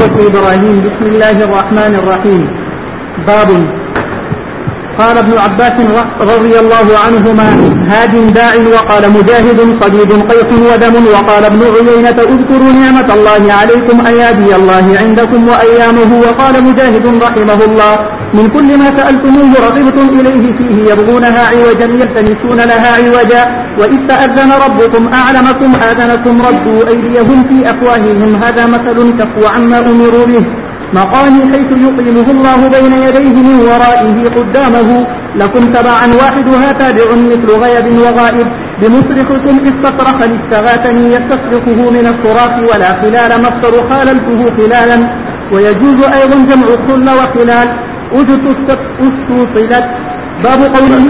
سورة إبراهيم. بسم الله الرحمن الرحيم. باب. قال ابن عباس رضي الله عنهما: هاد داع. وقال مجاهد: صديد قيح ودم. وقال ابن عيينة: اذكروا نعمة الله عليكم أيادي الله عندكم وأيامه. وقال مجاهد رحمه الله: من كل ما سألتموه رغبتم إليه فيه يبغونها عوجا يلتمسون لها عوجا. وإذ تأذن ربكم أعلمكم آذنكم ردوا أيديهم في أفواههم. هذا مثل كفوا عما أمروا به. مقامي حيث يقيمه الله بين يديه من ورائه قدامه. لكم تبعا واحدها تابع مثل غيب وغائب. بمصرخكم استصرخ لاستغاثني يستصرخه من الصراخ. ولا خلال مصدر خاللته خلالا. ويجوز أيضا جمع خل وخلال. استوصلت. باب قوله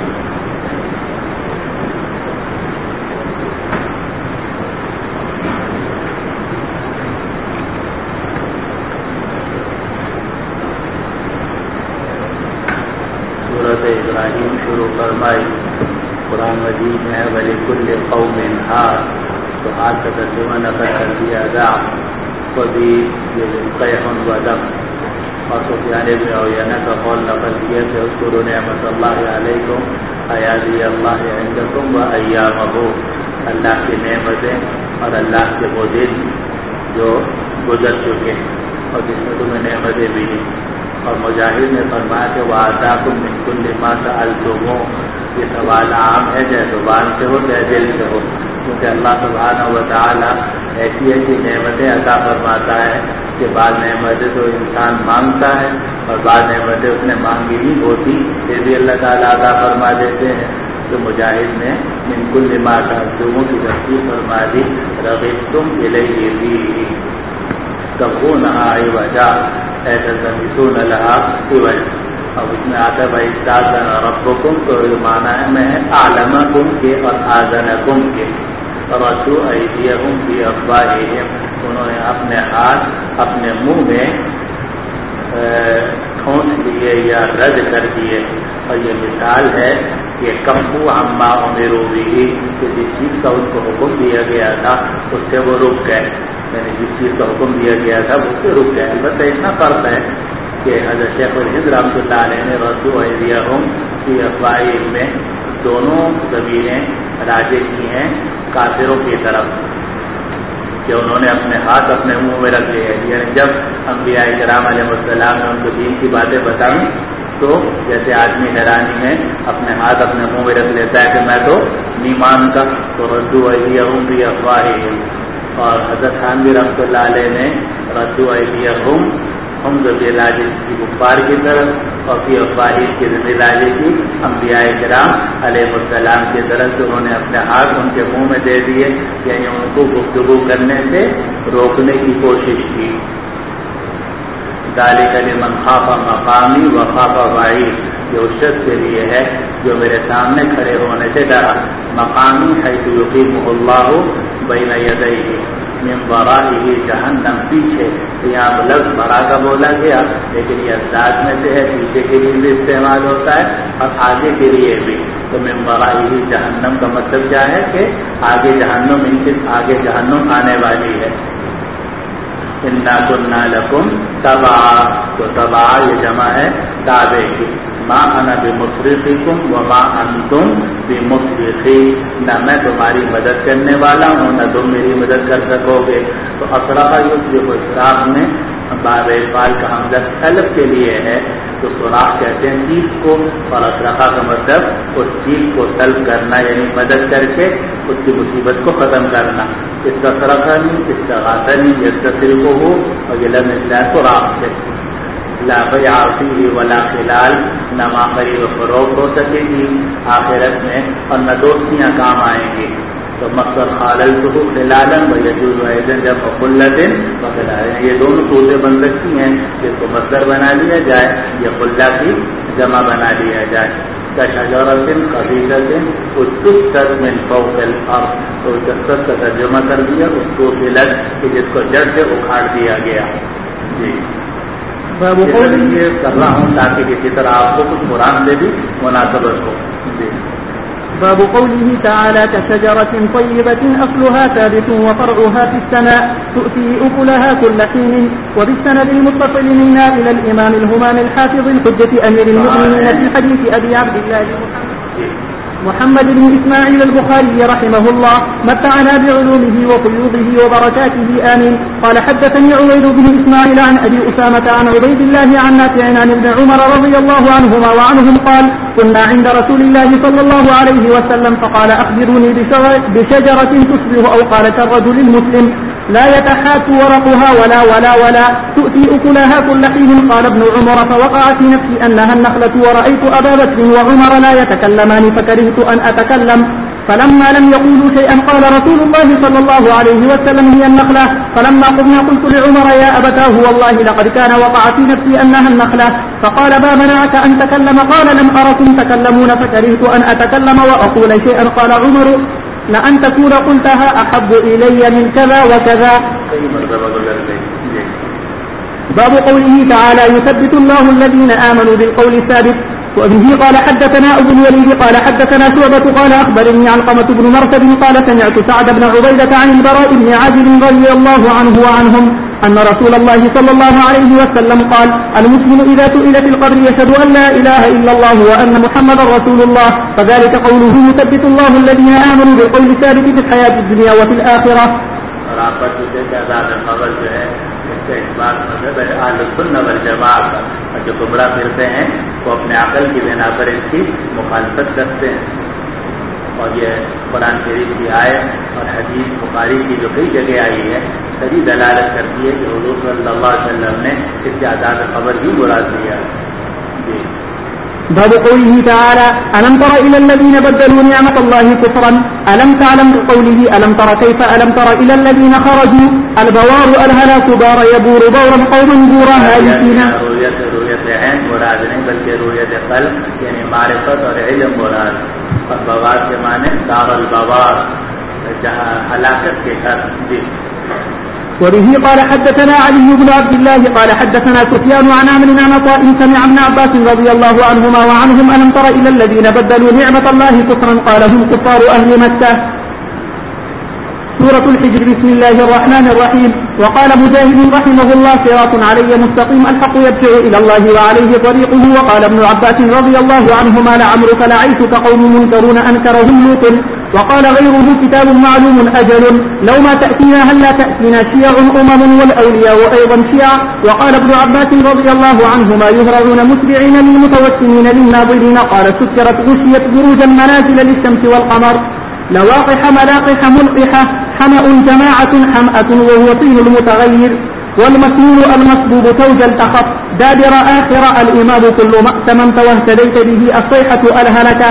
ابراہیم شروع فرمائی. قرآن مجید میں ہے وَلِكُلِّ قَوْمٍ هَادٍ، تو ہاتھ کا ترجمہ نقل کر دیا داع صدید قیح ودم. اور سفیان بن عیینہ کا قول نقل کیا کہ اذکروا نعمت اللہ علیکم ایادی اللہ عندکم وایامہ، اللہ کی نعمتیں اور اللہ کے وہ دن جو گزر چکے اور جس میں تمہیں نعمتیں بھی ہیں. اور مجاہد نے فرمایا کہ وآتاکم من کل ما سألتموہ، یہ سوال عام ہے چاہے زبان سے ہو چاہے دل سے ہو، کیونکہ اللہ سبحانہ و تعالی ایسی ایسی نعمتیں عطا فرماتا ہے کہ بعض نعمتیں تو انسان مانگتا ہے اور بعض نعمتیں اس نے مانگی نہیں ہوتی پھر بھی اللہ تعالیٰ عطا فرما دیتے ہیں. تو مجاہد نے من کل ما سألتموہ کی تفسیر فرما دی رغبتم الیہ فیہ تبغونہا عوجا یلتمسون لہا عوجا. اب اس میں آتا ہے بھائی استاذن ربکم، تو معنی ہے میں اعلمکم کے اور آذنکم کے. ردوا ایدیہم فی افواہہم، انہوں نے اپنے ہاتھ اپنے منہ میں ٹھونس لیے یا رد کر دیے. اور یہ مثال ہے کہ کفوا عما امروا بہ، کہ جس چیز کا ان کو حکم دیا گیا تھا اس سے وہ رک گئے، یعنی جس چیز کا حکم دیا گیا تھا اس سے رک گئے. البتہ اتنا فرق ہے کہ حضرت شیخ الہند رحمۃ اللہ علیہ نے ردوا ایدیہم فی افواہہم میں دونوں ضمیریں راجع کی ہیں کافروں کی طرف، کہ انہوں نے اپنے ہاتھ اپنے منہ میں رکھ لیے. یعنی جب انبیاء کرام علیہ السلام نے ان کو دین کی باتیں بتائیں تو جیسے آدمی حیرانی میں اپنے ہاتھ اپنے منہ میں رکھ لیتا ہے کہ میں تو نہیں مانتا، تو ردوا ایدیہم فی افواہہم. اور حضرت خانوی رحمۃ اللہ علیہ نے ردوا ایدیہم ہم ضمیر راجع کی کفار کی طرف اور فی افواہہم کی ضمیر راجع کی انبیاء کرام علیہ السلام کی طرف سے انہوں نے اپنے ہاتھ ان کے منہ میں دے دیے، یعنی ان کو گفتگو کرنے سے روکنے کی کوشش کی. ذالک لمن خاف مقامی وخاف وعید، یہ اس شخص کے لیے ہے جو میرے سامنے کھڑے ہونے سے ڈرا. مقامی حیث یقیمہ اللہ بین یدیہ من ورائہ جہنم، پیچھے یہاں لفظ برا کا بولا گیا لیکن یہ انداز میں سے ہے پیچھے کے لیے بھی استعمال ہوتا ہے اور آگے کے لیے بھی. تو من ورائہ جہنم کا مطلب کیا ہے کہ آگے جہنم، ان سے آگے جہنم آنے والی ہے. انا کنا لکم تبعا، تو تبعا یہ جمع ہے تابع کی. ما انا بمصرخکم وما انتم بمصرخی، نہ میں تمہاری مدد کرنے والا ہوں نہ تم میری مدد کر سکو گے. تو اصرخ یصرخ، اسراف میں باب افعال کا حمزہ طلب کے لیے ہے، تو سوراخ کہتے ہیں چیز کو، اور اصرخہ کا مطلب اس چیز کو طلب کرنا یعنی مدد کر کے اس کی مصیبت کو ختم کرنا. استصرخنی استغاثنی یستصرخہ، اور یہ لفظ نکلا ہے سوراخ سے. لا بیع فیہ ولا خلال، نہ ماخری و فروخت ہو سکے گی آخرت میں اور نہ دوستیاں کام آئیں گی. تو مقصد خاللتہ خلالا ویجوز ایضا جمع خلۃ وخلال، یہ دونوں صورتیں بن سکتی ہیں، جس کو مصدر بنا لیا جائے یا خلہ کی جمع بنا لیا جائے. کشجرۃ خبیثۃ اجتثت من فوق الارض، تو اجتثت کا ترجمہ کر دیا اس کو فلت کہ جس کو جڑ سے اکھاڑ دیا گیا. جی یہ کر رہا ہوں تاکہ کسی طرح آپ کو کچھ قرآن سے بھی مناسبت ہو. جی باب قوله تعالى كشجرة طيبة أصلها ثابت وفرعها في السماء تؤتي أكلها كل حين. وبالسند المتصل منا إلى الإمام الهمام الحافظ الحجة أمير المؤمنين في حديث أبي عبد الله محمد بن إسماعيل البخاري رحمه الله متعنا بعلومه وفيوضه وبركاته آمين. قال حدثني عبيد بن إسماعيل عن أبي أسامة عن عبيد الله عن نافع عن ابن عمر رضي الله عنهما وعنهم قال كنا عند رسول الله صلى الله عليه وسلم فقال أخبروني بشجرة تشبه أو قال كالرجل المسلم لا يتحات ورقها ولا تؤتي أكلها كل حين. قال ابن عمر فوقع في نفسي أنها النخلة ورأيت أبا بكر وعمر لا يتكلمان فكرهت أن أتكلم فلما لم يقولوا شيئا قال رسول الله صلى الله عليه وسلم هي النخلة. فلما قمنا قلت لعمر يا أبتاه والله لقد كان وقع في نفسي أنها النخلة. فقال ما منعك أن تكلم؟ قال لم أركم تكلمون فكرهت أن أتكلم وأقول شيئا. قال عمر لأن تكون قلتها أحب إلي من كذا وكذا. باب قوله تعالى يثبت الله الذين آمنوا بالقول الثابت. وبه قال حدثنا أبو الوليد قال حدثنا شعبة قال أخبرني علقمة بن مرثد قال سمعت سعد بن عبيدة عن البراء بن عازب رضي الله عنه وعنهم أن رسول الله صلى الله عليه وسلم قال المسلم إذا سئل في القبر يشهد أن لا إله إلا الله وأن محمدا رسول الله فذلك قوله يثبت الله الذين آمنوا بالقول الثابت في الحياة الدنيا وفي الآخرة. اس کا اس بات مطلب ہے اہل سنت والجماعت کا جو گمراہ پھرتے ہیں وہ اپنے عقل کی بنا پر اس کی مخالفت کرتے ہیں. اور یہ قرآن شریف کی آیت اور حدیث بخاری کی جو کئی جگہ آئی ہے سبھی دلالت کرتی ہے کہ حضور صلی اللہ علیہ وسلم نے اس کے عذاب قبر ہی مراد لیا. جی. باب قوله تعالى ألم تر إلى الذين بدلوا نعمة الله كفرا ألم تعلم قوله ألم تر كيف ألم تر إلى الذين خرجوا البوار الهلاك بار يبور بورا قوما بورا هالكين. رؤيت عین مراد نہیں بلکہ رؤیت قلب یعنی معرفت اور علم مراد. اور بوار کے معنی دار البوار جہاں ہلاکت کے گھر. جی. وبه قال حدثنا علي بن عبد الله قال حدثنا سفيان عن عمرو بن عطاء سمع ابن عباس رضي الله عنهما وعنهم ألم تر إلى الذين بدلوا نعمة الله كفرا قال هم كفار أهل مكة. سورة الحجر. بسم الله الرحمن الرحيم. وقال مجاهد رحمه الله صراط علي مستقيم الحق يرجع إلى الله وعليه طريقه. وقال ابن عباس رضي الله عنهما لعمرك لعيشك قوم منكرون أنكرهم لوط. وقال غيره كتاب معلوم أجل لو ما تأتينا هل لا تأتينا شيع والأولياء أيضا شيع. وقال ابن عباس رضي الله عنهما يهرعون مسرعين للمتوسمين للناظرين. قال سكرت غشيت بروجا منازل للشمس والقمر لواقح ملاقح ملقحة حمأ جماعة حمأة وهو طين المتغير والمسنون المصبوب توج التخط دابر آخر الإمام كل مأتممت واهتديت به الصيحة الهلكة.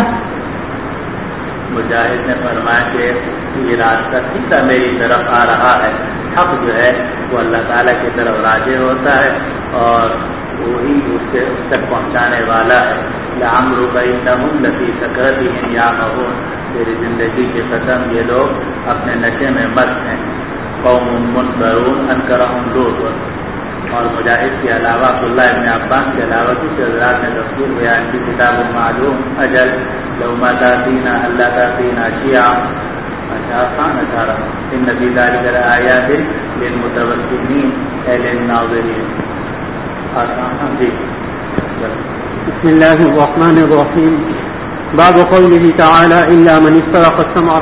مجاہد نے فرمایا کہ یہ راستہ سیدھا میری طرف آ رہا ہے. حق جو ہے وہ اللہ تعالیٰ کی طرف راجع ہوتا ہے اور وہی اس تک پہنچانے والا ہے. لعمرک انہم لفی سکرتہم یعمہون. تیری زندگی کی قسم یہ لوگ اپنے نشے میں مست ہیں. قوم منکرون انکرہم لوط. اور مجاہد کے علاوہ عبداللہ ابن عباس کے علاوہ دوسرے حضرات نے تفسیر بیان کی کتاب معلوم اجل لو ما تاتینا اللہ تاتینا شیعہ. آسان 18 ان فی ذلک لآیات للمتوسمین اے للناظرین. آسان. جی. بسم الله الرحمن الرحيم. باب قوله تعالى إلا من استرق السمع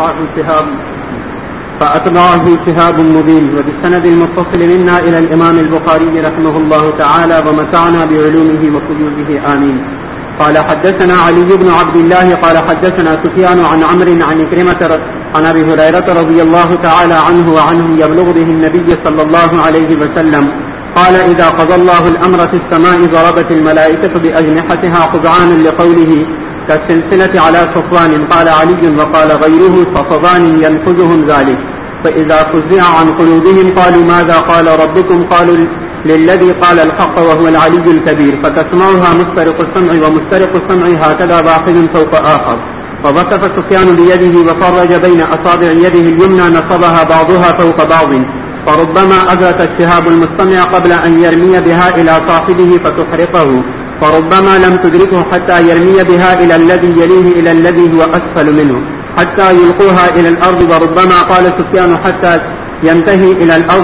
فأتبعه شهاب مبين. وبالسند المتصل منا إلى الإمام البخاري رحمه الله تعالى ومتعنا بعلومه وفيوضه آمين. قال حدثنا علي بن عبد الله قال حدثنا سفيان عن عمرو عن عكرمة عن أبي هريرة رضي الله تعالى عنه وعنهم يبلغ به النبي صلى الله عليه وسلم قال إذا قضى الله الأمر في السماء ضربت الملائكة بأجنحتها خضعانا لقوله كالسلسلة على صفوان. قال علي وقال غيره صفوان ينفذهم ذلك. فإذا فزع عن قلوبهم قالوا ماذا قال ربكم؟ قالوا للذي قال الحق وهو العلي الكبير. فتسمعها مسترق السمع ومسترق السمع هكذا واحد فوق آخر. فوصف سفيان بيده وفرج بين أصابع يده اليمنى نصبها بعضها فوق بعض فربما أدرك الشهاب المستمع قبل أن يرمي بها إلى صاحبه فتحرقه فربما لم تدركه حتى يرمي بها إلى الذي يليه إلى الذي هو أسفل منه حتى يلقوها إلى الأرض. وربما قال سفيان حتى ينتهي إلى الأرض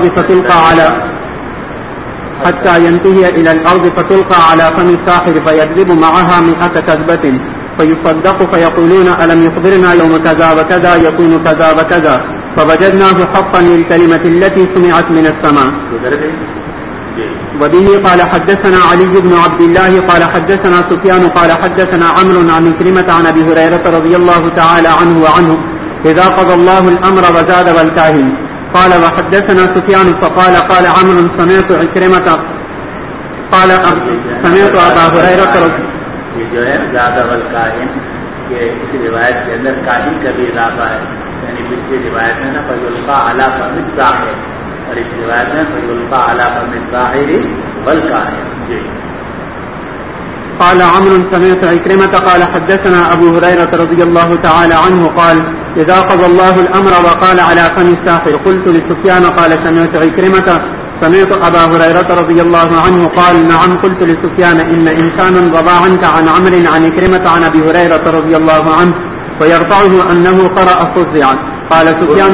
فتلقى على فم الساحر فيكذب معها 100 كذبة فيصدق فيقولون ألم يخبرنا يوم كذا وكذا يكون كذا وكذا فوجدناه حقا للكلمة التي سمعت من السماء. وبه قال حدثنا علي بن عبد الله قال حدثنا سفيان قال حدثنا عمرو عن كلمة عن أبي هريرة رضي الله تعالى عنه وعنه إذا قضى الله الأمر وزاد والكاهن. قال وحدثنا سفيان فقال قال عمرو سمعت عكرمة قال سمعت أبا هريرة یہ جو ہے زاد والکاہن یہ اس روایت کے اندر کاہن کا بھی اضافہ ہے، یعنی پچھلی روایت میں نا فیلقا علی فم الساحر اور اس روایت میں فیلقا علی فم الساحر والکاہن. جی. قال عمرو سمعت عكرمة قال حدثنا أبو هريرة رضي الله تعالى عنه قال إذا قضى الله الأمر وقال على فم الساحر. قلت لسفيان قال سمعت عكرمة سمعت أبا هريرة رضي الله عنه قال نعم. قلت لسفيان إن إنسانا رضى عنك عن عمرو عن عكرمة عن أبي هريرة رضي الله عنه ويرفعه أنه قرأ فزعا. قال سفيان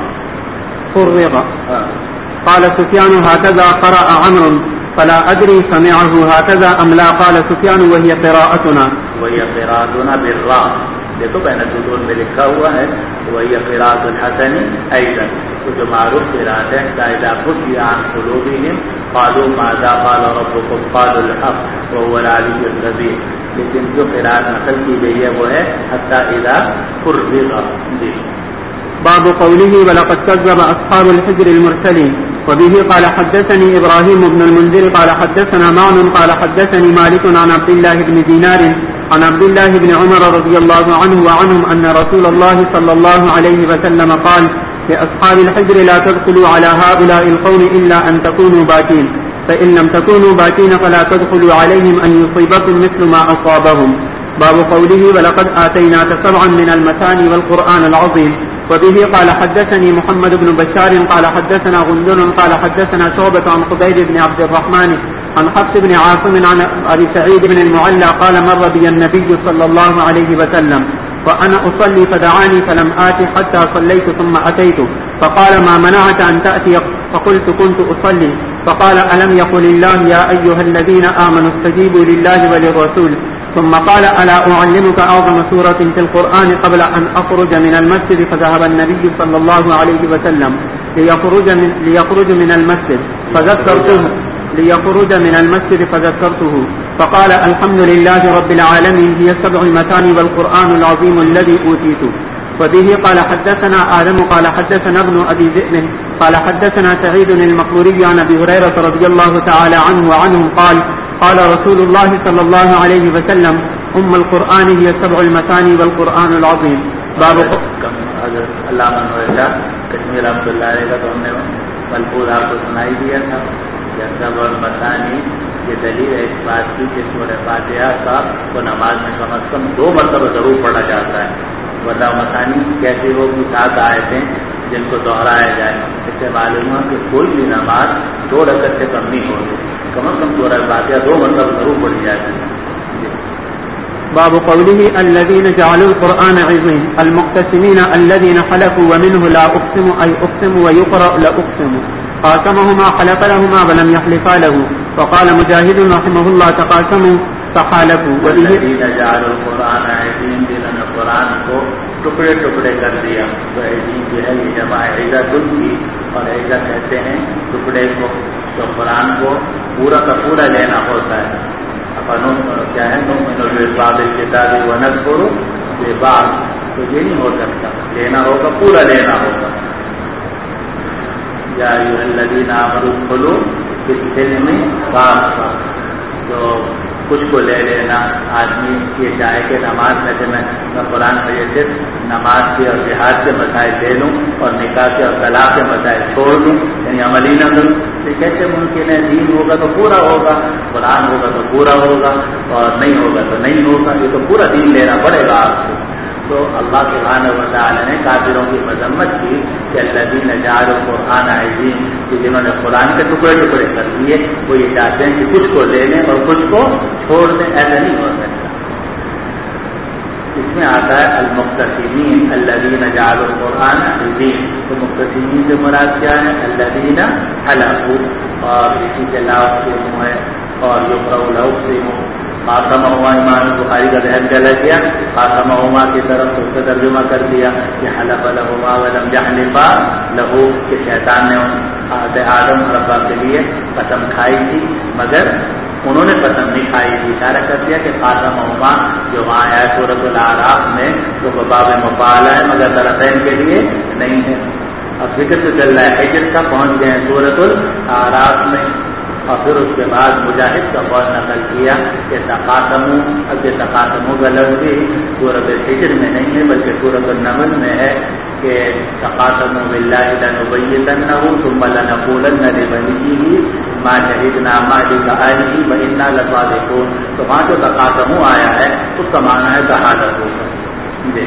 فرغ. قال سفيان هكذا قرأ عمرو فلا أدري سمعه هكذا أم لا. قال سفيان وهي قراءتنا بالراء. دیکھو بین الصدور میں لکھا ہوا ہے وہی قراءۃ الحسن ایضا، تو جو معروف قراءت ہے اذا خفي عن قلوبهم قالوا ماذا قال ربكم قالوا الحق وهو العلي الكبير، لیکن جو قراءت نقل کی گئی ہے وہ ہے حتی اذا فرغ. جی. باب قوله ولقد كذب أصحاب الحجر المرسلين. وبه قال حدثني إبراهيم بن المنذر قال حدثنا معن قال حدثني مالك عن عبد الله بن دينار عن عبد الله بن عمر رضي الله عنه وعنهم أن رسول الله صلى الله عليه وسلم قال لأصحاب الحجر لا تدخلوا على هؤلاء القوم إلا أن تكونوا باكين، فإن لم تكونوا باكين فلا تدخلوا عليهم أن يصيبكم مثل ما أصابهم. باب قوله ولقد آتيناك 7 من المثاني والقرآن العظيم. وبه قال حدثني محمد بن بشار قال حدثنا غندر قال حدثنا شعبة عن خبيب بن عبد الرحمن عن حفص بن عاصم عن أبي سعيد بن المعلى قال مر بي النبي صلى الله عليه وسلم وأنا أصلي فدعاني فلم آتي حتى صليت ثم أتيت فقال ما منعك أن تأتي؟ فقلت كنت أصلي. فقال ألم يقل الله يا أيها الذين آمنوا استجيبوا لله وللرسول؟ ثم قال ألا أعلمك أعظم سورة في القرآن قبل أن أخرج من المسجد؟ فذهب النبي صلى الله عليه وسلم ليخرج من المسجد فذكرته فقال الحمد لله رب العالمين هي 7 المثاني والقرآن العظيم الذي أوتيته. وبه قال حدثنا آدم قال حدثنا ابن أبي ذئب قال حدثنا سعيد المقبوري عن أبي هريرة رضي الله تعالى عنه وعنهم قال قال رسول الله صلى الله عليه وسلم القرآن هي 7 المثاني والقرآن العظيم. باب علامہ نوراللہ کشمیر رحمۃ اللہ علیہ کا تو ہم نے ملفوظ آپ کو سنائی دیا تھا. یہ 7 المثانی یہ دلیل ہے اس بات کی کہ سورہ فاتحہ کا کو نماز میں کم از کم 2 مرتبہ ضرور پڑھا جاتا ہے. ورنہ مثانی کیسے ہوگی 7 آیتیں جن کو دہرایا جائے. اس سے معلوم ہے کہ کوئی بھی نماز 2 رکعت سے کم نہیں ہوگی، کم از کم سورہ فاتحہ 2 مرتبہ ضرور پڑھی جاتی ہے. باب قوله الذين جعلوا القرآن عظيم المقتسمين الذين حلفوا ومنه لا أقسم أي أقسم ويقرأ لا أقسم قاسمهما حلف لهما ولم يحلفا له. وقال مجاهد رحمه الله تقاسموا فحالفوا. والذين جعلوا القرآن عظيم جنہوں نے قرآن کو ٹکڑے ٹکڑے کر دیا. تو عظیم جو ہے یہ جمع عزت کی، اور عزت کہتے ہیں ٹکڑے کو. تو قرآن کو پورا کا پورا لینا ہوتا ہے. کیا ہے باب الکتاب ونذکر ببعض، تو یہ نہیں ہو سکتا، لینا ہوگا پورا لینا ہوگا. یا ایھا الذین آمنوا ادخلوا فی السلم کافۃ، تو کچھ کو لے لینا. آدمی یہ چاہے کہ نماز میں سے میں قرآن میں یہ صرف نماز کے اور جہاد کے مسائل لے لوں اور نکاح کے اور طلاق کے مسائل چھوڑ دوں، یعنی عملی نہ کروں. کیسے ممکن ہے؟ دین ہوگا تو پورا ہوگا، قرآن ہوگا تو پورا ہوگا، اور نہیں ہوگا تو نہیں ہوگا. یہ تو پورا دین لینا پڑے گا آپ کو. تو اللہ سبحانہ و تعالی نے کافروں کی مذمت کی کہ الذین جعلوا القرآن عظیم، کہ جنہوں نے قرآن کے ٹکڑے ٹکڑے کر دیے، وہ یہ چاہتے ہیں کہ کچھ کو لے لیں اور کچھ کو چھوڑ دیں. ایسا نہیں ہو سکتا. اس میں آتا ہے المقتسمین الذین جعلوا القرآن عظیم. تو مقتسمین سے مراد کیا ہے؟ الذین حلفوا، اور اسی کے لاؤ ہے اور یقرؤ لو سے خاتمہما، امام بخاری کا ذہن چلا گیا خاتمہما کی طرف اس کا ترجمہ کر دیا کہ حلف لہما ولم یحلفا لہو، کہ شیطان نے آدم اور حوا کے لیے قسم کھائی تھی مگر انہوں نے قسم نہیں کھائی تھی. اشارہ کر دیا کہ خاتمہما جو وہاں ہے سورۃ الاعراف میں تو باب مفاعلہ ہے مگر طرفین کے لیے نہیں ہے. اب ذکر تو چل رہا ہے حجر کا، پہنچ گئے ہیں سورۃ الاعراف میں، اور پھر اس کے بعد مجاہد کا قول نقل کیا کہ تقاسموا، اب یہ تقاسموا کا لفظ بھی سورۃ الحجر میں نہیں ہے بلکہ سورۃ النمل میں ہے کہ تقاسموا باللہ لنبیتنہ ثم لنقولن لولیہ ما شہدنا مہلک اہلہ وإنا لصادقون. تو وہاں جو تقاسموا آیا ہے اس کا معنی ہے شہادت ہوگا.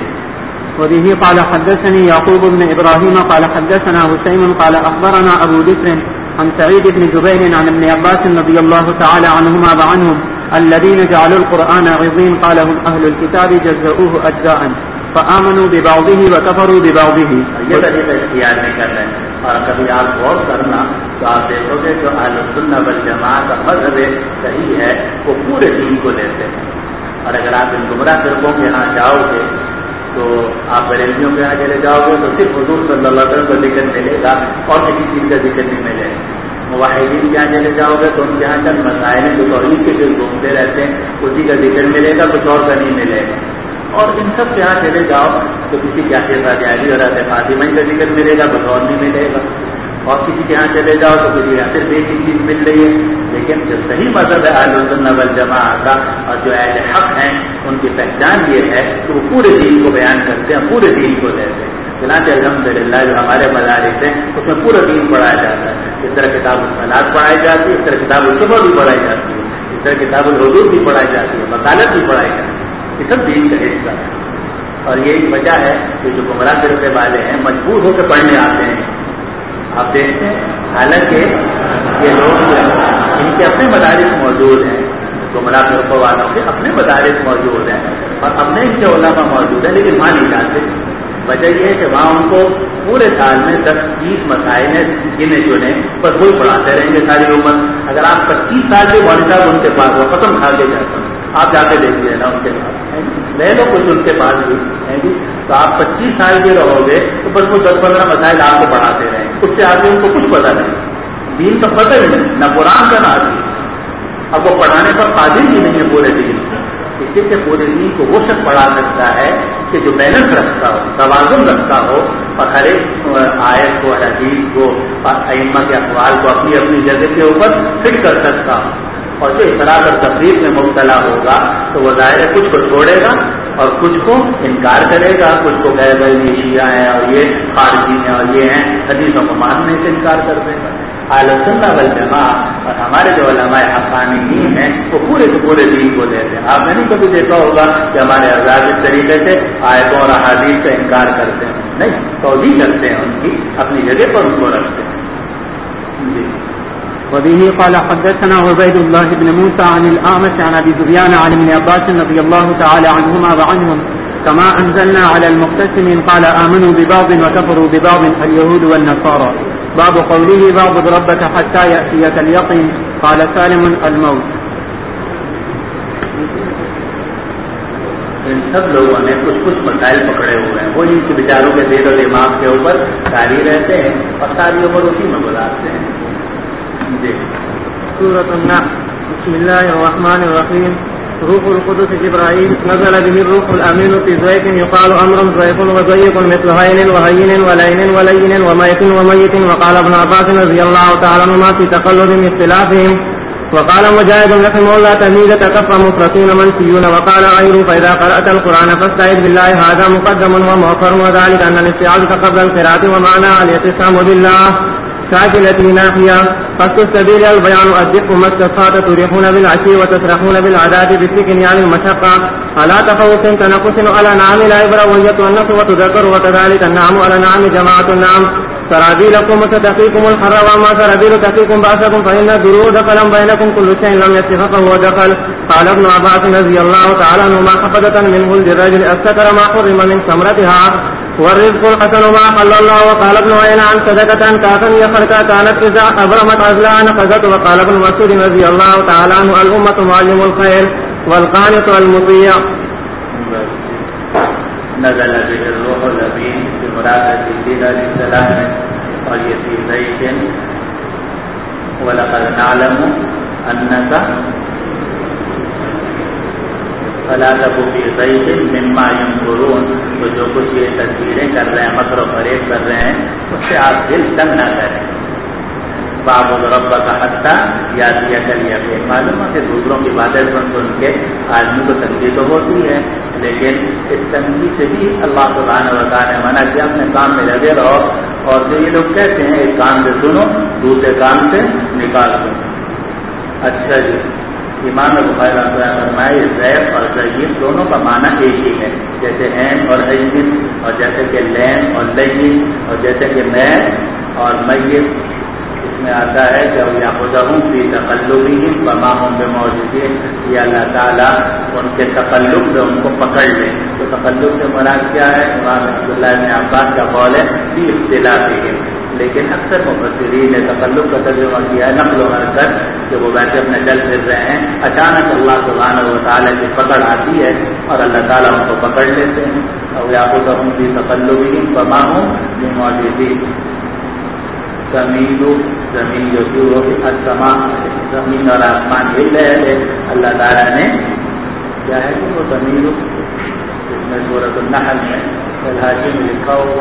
وبه قال حدثني يعقوب بن إبراهيم قال حدثنا حسين قال أخبرنا أبو بكر عن سعيد بن جبير عن ابن عباس رضي الله تعالى عنهما وعنهم الذين جعلوا القرآن عظيم قال هم أهل الكتاب جزؤوه أجزاء فآمنوا ببعضه وكفروا ببعضه. یہ طریقہ اختیار نہیں کر رہے ہیں. اور کبھی آپ غور کرنا تو آپ دیکھو گے جو اہل السنہ والجماعت کا مذہب صحیح ہے وہ پورے دین کو لیتے ہیں. اور اگر آپ ان گمراہ فرقوں کے یہاں جاؤ گے تو آپ بریلویوں کے یہاں چلے جاؤ گے تو صرف حضور صلی اللہ علیہ وسلم کا ذکر ملے گا اور کسی چیز کا ذکر نہیں ملے گا. موحدین کے یہاں چلے جاؤ گے تو ان کے یہاں چند مسائل ہیں جو توحید کے جو گھومتے رہتے ہیں اسی کا ذکر ملے گا، کچھ اور کا نہیں ملے گا. اور ان سب کے یہاں چلے جاؤ تو کسی کے حضرت علی اور حضرت فاطمہ کا ذکر ملے گا، کچھ اور نہیں ملے گا. اور کسی کے یہاں چلے جاؤ تو کسی یہاں صرف ایک ہی چیز مل رہی ہے. لیکن جو صحیح مذہب ہے اہل السنہ والجماعت کا اور جو اہل حق ہیں ان کی پہچان یہ ہے کہ وہ پورے دین کو بیان کرتے ہیں، پورے دین کو لیتے ہیں. چنانچہ الحمدللہ جو ہمارے مدارس ہیں اس میں پورا دین پڑھایا جاتا ہے. اس طرح کتاب الصلاۃ پڑھائی جاتی ہے، اس طرح کتاب الصبح بھی پڑھائی جاتی ہے، اس طرح کتاب الحدود بھی پڑھائی جاتی ہے، وکالت بھی پڑھائی جاتی ہے. یہ سب دین کا حصہ ہے. اور یہی وجہ ہے کہ جو گمراہ فرقے والے ہیں مجبور ہو کے پڑھنے آتے ہیں. آپ دیکھتے ہیں حالانکہ یہ لوگ ان کے اپنے مدارس موجود ہیں، گمراہ فرقوں والوں کے اپنے مدارس موجود ہیں اور اپنے ان کے علماء موجود ہیں، لیکن وہاں نہیں جاتے. وجہ یہ ہے کہ وہاں ان کو پورے سال میں 10-20 مسائل گنے چنے پر وہی پڑھاتے رہیں گے ساری عمر. اگر آپ 25 سال کے مولوی صاحب ان کے پاس وہ ختم کھا کے جاتے ہیں، آپ جا کے دیکھ لینا ان کے پاس لے لو کچھ ان کے پاس بھی ہے جی. تو آپ 25 سال کے رہو گے تو بس وہ 10-15 مسائل آپ کو پڑھاتے رہیں. اس سے آگے ان کو کچھ پتہ نہیں، دین کا پتہ ہی نہیں، نہ قرآن کا نہ حدیث. اب وہ پڑھانے پر قادر ہی نہیں ہے پورے دین. اس لیے کہ پورے دین کو وہ شخص پڑھا سکتا ہے کہ جو بیلنس رکھتا ہو، توازن رکھتا ہو اور ہر ایک آیت کو، حدیث کو، ائمہ کے اقوال کو اپنی اپنی جگہ کے اوپر فٹ کر سکتا ہو. اور جو اصلاح اور تفریح میں مبتلا ہوگا تو وہ ظاہر ہے کچھ کو چھوڑے گا اور کچھ کو انکار کرے گا، کچھ کو کہے گا یہ شیعہ ہیں اور یہ خارجی ہیں اور یہ ہیں، حدیثوں کو ماننے سے انکار کر دے گا. اہل سنت والجماعت اور ہمارے جو علماء حقانیین ہیں وہ پورے سے پورے دین کو دیتے ہیں. آپ نے نہیں کبھی دیکھا ہوگا کہ ہمارے حضرات اس طریقے سے آیتوں اور احادیث کا انکار کرتے ہیں. نہیں، توجیہ کرتے ہیں، ان کی اپنی جگہ پر ان کو رکھتے ہیں. جی. وبه قال حدثنا عبيد الله بن موسى عن الأعمش عن أبي سفيان عن ابن عباس رضي الله تعالى عنهما وعنهم كما أنزلنا على المقتسمين قال آمنوا ببعض وكفروا ببعض اليهود والنصارى. باب قوله واعبد ربك حتى يأتيك اليقين قال سالم الموت. ان سب لوگوں نے کچھ مسائل پکڑے ہوئے ہیں، وہ ان کے بیچاروں کے دل و دماغ کے اوپر جاری رہتے ہیں اور ساری عمر اسی میں گزارتے ہیں. سورة النحل. بسم الله الرحمن الرحيم. روح القدس جبرائيل نزل به الروح الأمين في زيت يقال أمر زيت وزيق مثل هين وهين ولين ولين وميت وميت. وقال ابن عباس رضي الله تعالى عنهما في تقلد اختلافهم. وقال مجاهد رحمه الله تمييز تكفى مفرطون منسيون. وقال غير فإذا قرأت القرآن فاستعذ بالله هذا مقدم ومؤخر وذلك أن الاستعاذة قبل القراءة ومعنى الاعتصام بالله شاكلة ناحية. قصد السبيل البيان الدق ما استفاد تريحون بالعشي وتسرحون بالعداد بالسكن يعني المشقة على تفوق تنقص على نعم لا عبرة وهي تؤنث وتذكر وكذلك النعم على نعم جماعة النعم. سرابيلكم وستقيكم الحر وما سرابيل تقيكم بأسكم فإن الدروع دخلا بينكم كل شيء لم يتفق فهو دخل. قال ابن عباس رضي الله تعالى عنهما حفظة منه للرجل الستر ما حرم من ثمرتها والرزق الحسن ما حل الله. وقال ابن عيينة عن صدقة كافا يخرجها كانت إذا أبرمت عزلها نقزت. وقال ابن مسعود رضي الله تعالى عنه الأمة معلم الخير والقانت المطيع. نزل به الروح الأمين بمراد جبريل عليه السلام اور یہ فی ضیف ولقد نعلم أنك فلا تک فی ضیف مما يمکرون. تو جو کچھ یہ تدبیریں کر رہے ہیں مکر و فریب کر رہے ہیں اس سے آپ دل تنگ نہ کریں. بابود ربک حتی یاتیک الیقین. معلوم ہے کہ دوسروں کی باتیں سن کے آدمی کو تنگی تو ہوتی ہے لیکن اس تنگی سے بھی اللہ سبحانہ و تعالیٰ نے منع کیا اپنے کام میں لگے رہو. اور جو یہ لوگ کہتے ہیں ایک کام سے سنو دوسرے کام سے نکال دو. اچھا جی امام بخاری رحمۃ اللہ فرمائے ضعیف اور ضعیف دونوں کا معنی ایک ہی ہے. جیسے عین اور عین اور جیسے کہ لین اور لین اور جیسے کہ مین اور میت. اس میں آتا ہے کہ یاخذہم فی تقلبہم وما ہم بمعجزین. یہ اللہ تعالیٰ ان کے تقلب سے ان کو پکڑ لیں. تو تقلب سے مراد کیا ہے؟ امام عبداللہ بن عباس کا قول ہے فی اختلافہم. لیکن اکثر مفسرین نے تقلب کا ترجمہ کیا ہے نقل و حرکت کہ وہ ویسے اپنے جل پھر رہے ہیں اچانک اللہ سبحانہ و تعالیٰ کی پکڑ آتی ہے اور اللہ تعالیٰ ان کو پکڑ لیتے ہیں. اور یاخذہم فی تقلبہم وما ہم بمعجزین. زمین جو السماء زمین اور آسمان ہل رہے تھے اللہ تعالیٰ نے کیا ہے کہ وہ زمین اس میں سورۃ النحل میں الحاجی میں لکھا ہوا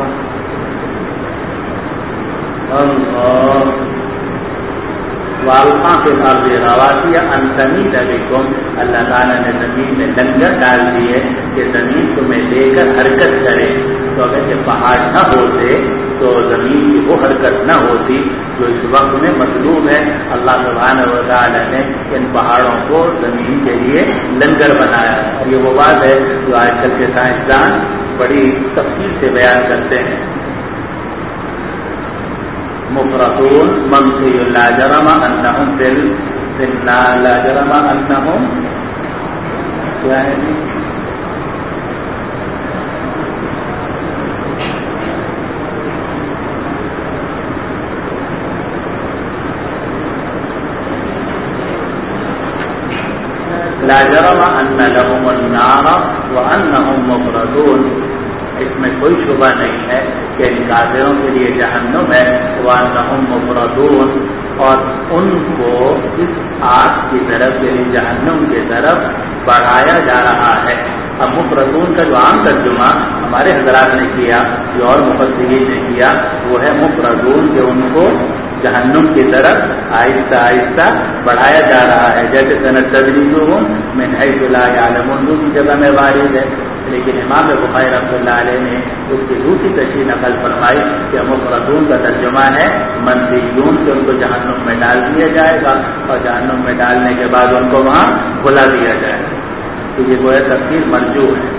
والقاں کے الارض رواسي ان تميد بكم. اللہ تعالیٰ نے زمین میں لنگر ڈال دیے کہ زمین تمہیں لے کر حرکت کرے. تو اگر یہ پہاڑ نہ ہوتے تو زمین کی وہ حرکت نہ ہوتی جو اس وقت میں مطلوب ہے. اللہ سبحانہ و تعالیٰ نے ان پہاڑوں کو زمین کے لیے لنگر بنایا. اور یہ وہ بات ہے جو آج کل کے سائنسدان بڑی تفصیل سے بیان کرتے ہیں. مفرطون منفی لا جرم انہم لا جرم انہم کیا ہے لا جرم ان لهم النار وانہم مفرطون. اس میں کوئی شبہ نہیں ہے کہ ان کافروں کے لیے جہنم ہے وانہم مفرطون. اور ان کو اس آگ کی طرف یعنی جہنم کی طرف بڑھایا جا رہا ہے. اب مفرطون کا جو عام ترجمہ ہمارے حضرات نے کیا جو اور مفسرین نے کیا وہ ہے مفرطون کہ ان کو جہنم کی طرف آہستہ آہستہ بڑھایا جا رہا ہے. جیسے سنستدرجهم من حیث لا یعلمون دوسری جگہ میں وارد ہے. لیکن امام بخاری رحمۃ اللہ علیہ نے اس کی دوسری تشریح نقل فرمائی کہ مفرطون کا ترجمہ ہے منفیون کہ ان کو جہنم میں ڈال دیا جائے گا اور جہنم میں ڈالنے کے بعد ان کو وہاں بلا دیا جائے گا. تو یہ وہ تفسیر مرجوح ہے.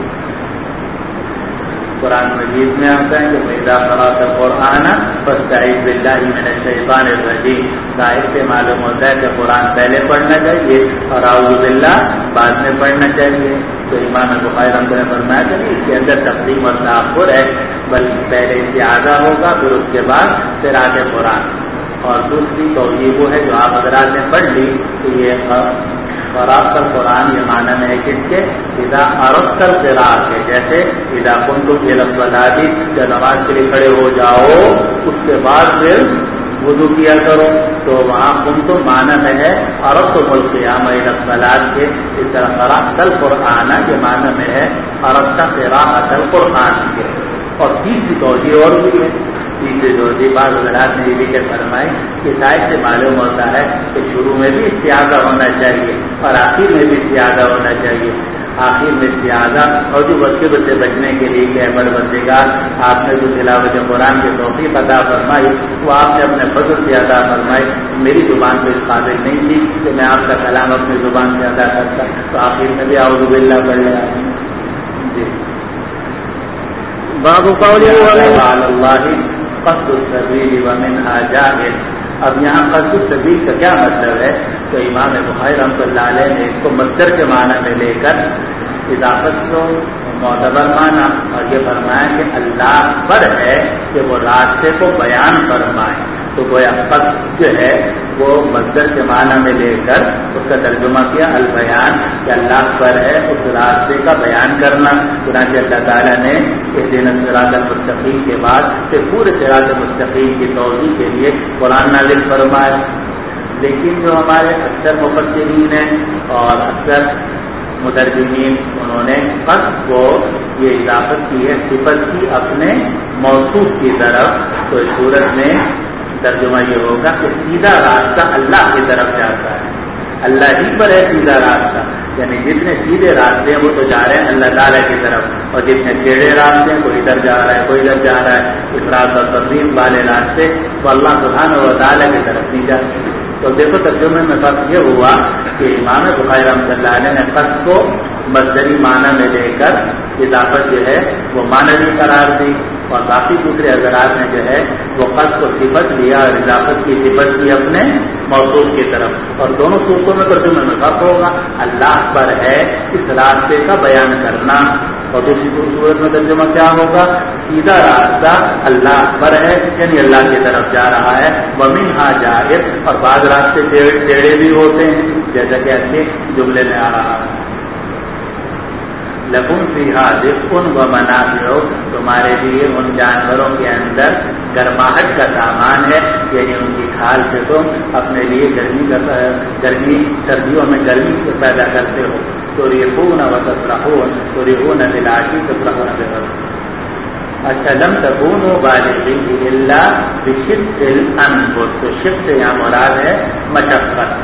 قرآن مجید میں آتا ہے کہ وَإِذَا قَرَأْتَ الْقُرْآنَ فَاسْتَعِذْ بِاللَّهِ مِنَ الشَّيْطَانِ الرَّجِيمِ. ظاہر سے معلوم ہوتا ہے کہ قرآن پہلے پڑھنا چاہیے اور اعوذ باللہ بعد میں پڑھنا چاہیے. تو امام بخاری رحمۃ اللہ نے فرمایا کہ اس کے اندر تقدیم اور تاخر ہے بلکہ پہلے استعاذہ ہوگا پھر اس کے بعد قراءت قرآن. اور دوسری توجیہ وہ ہے جو آپ حضرات نے پڑھ لی کہ یہ قرأت القرآن یہ معنی میں ہے کس کے اذا عرفت القراءت ہے. جیسے اذا کنتم الى الصلاۃ جب نماز کے لیے کھڑے ہو جاؤ اس کے بعد پھر وضو کیا کرو. تو وہاں کنتم معنی میں ہے عرفتم القیام الى الصلاۃ کے. اس طرح قرأت القرآن یہ معنی میں ہے عرفت قراءت القرآن کے. اور تیسری توجیہ اور بھی ہے. تیسری توجیہ بعض حضرات نے یہ بھی کہ فرمائی کہ شاید سے معلوم ہوتا ہے کہ شروع میں بھی استعاذہ ہونا چاہیے اور آخر میں بھی استعاذہ ہونا چاہیے. آخر میں زیادہ اور جو بچے سے بچنے کے لیے کہ پروردگار آپ نے جو تلاوت قرآن کی توفیق عطا فرمائی وہ آپ نے اپنے فضل سے ادا فرمائی. میری زبان تو اس قابل نہیں تھی کہ میں آپ کا کلام اپنی زبان سے ادا کرتا, تو آخر میں بھی اعوذ باللہ پڑھ لیا. جی باب قوله اللہ قصد السبیل ومنها جاہل. اب یہاں قصد السبیل کا کیا مطلب ہے؟ تو امام بخاری رحمۃ اللہ علیہ نے اس کو مصدر کے معنی میں لے کر اضافت کو معتبر مانا اور یہ فرمایا کہ اللہ پر ہے کہ وہ راستے کو بیان فرمائے. تو گویا قصد جو ہے وہ مصدر کے معنی میں لے کر اس کا ترجمہ کیا البیان کہ اللہ پر ہے اس راستے کا بیان کرنا. چنانچہ اللہ تعالیٰ نے اہدنا الصراط المستقیم کے بعد پھر پورے صراط مستقیم کی توضیح کے لیے قرآن نازل فرمایا. لیکن جو ہمارے اکثر مفسرین ہیں اور اکثر مترجمین انہوں نے قصد کو یہ اضافت کی ہے صفت کی اپنے موصوف کی طرف. تو اس صورت میں ترجمہ یہ ہوگا کہ سیدھا راستہ اللہ کی طرف جاتا ہے, اللہ ہی پر ہے سیدھا راستہ. یعنی جتنے سیدھے راستے ہیں وہ تو جا رہے ہیں اللہ تعالیٰ کی طرف, اور جتنے ٹیڑھے راستے ہیں کوئی ادھر جا رہا ہے کوئی ادھر جا رہا ہے, افراط اور تفریط والے راستے تو اللہ سبحانہ و تعالیٰ کی طرف نہیں جاتے. تو دیکھو ترجمے میں فرق یہ ہوا کہ امام بخاری رحمۃ اللہ علیہ نے قصد کو مصدری معنی میں لے کر اضافت جو ہے وہ معنوی قرار دی, اور باقی دوسرے حضرات نے جو ہے وہ قصد کو صفت لیا اور اضافت کی صفت کی اپنے موصوف کی طرف. اور دونوں صورتوں میں ترجمے میں فرق ہوگا. اللہ پر ہے اس راستے کا بیان کرنا, اور دوسری صورت میں ترجمہ کیا ہوگا سیدھا راستہ اللہ پر ہے یعنی اللہ کی طرف جا رہا ہے. ومنہا جائز, اور بعض راستے ٹیڑھے بھی ہوتے ہیں جیسا کہ اچھے جملے میں آ رہا ہے. لکم فیہا رزق و منافع, تمہارے لیے ان جانوروں کے اندر گرماہٹ کا سامان ہے, یعنی ان کی کھال سے تم اپنے لیے گرمی سردیوں میں گرمی پیدا کرتے ہو. تریحون و تفرحون, تریحون بالعشی تفرحون بالغدو. اچھا لم تکونوا بالغیہ الا بشق الانفس, تو شق سے یہاں مراد ہے مشقت.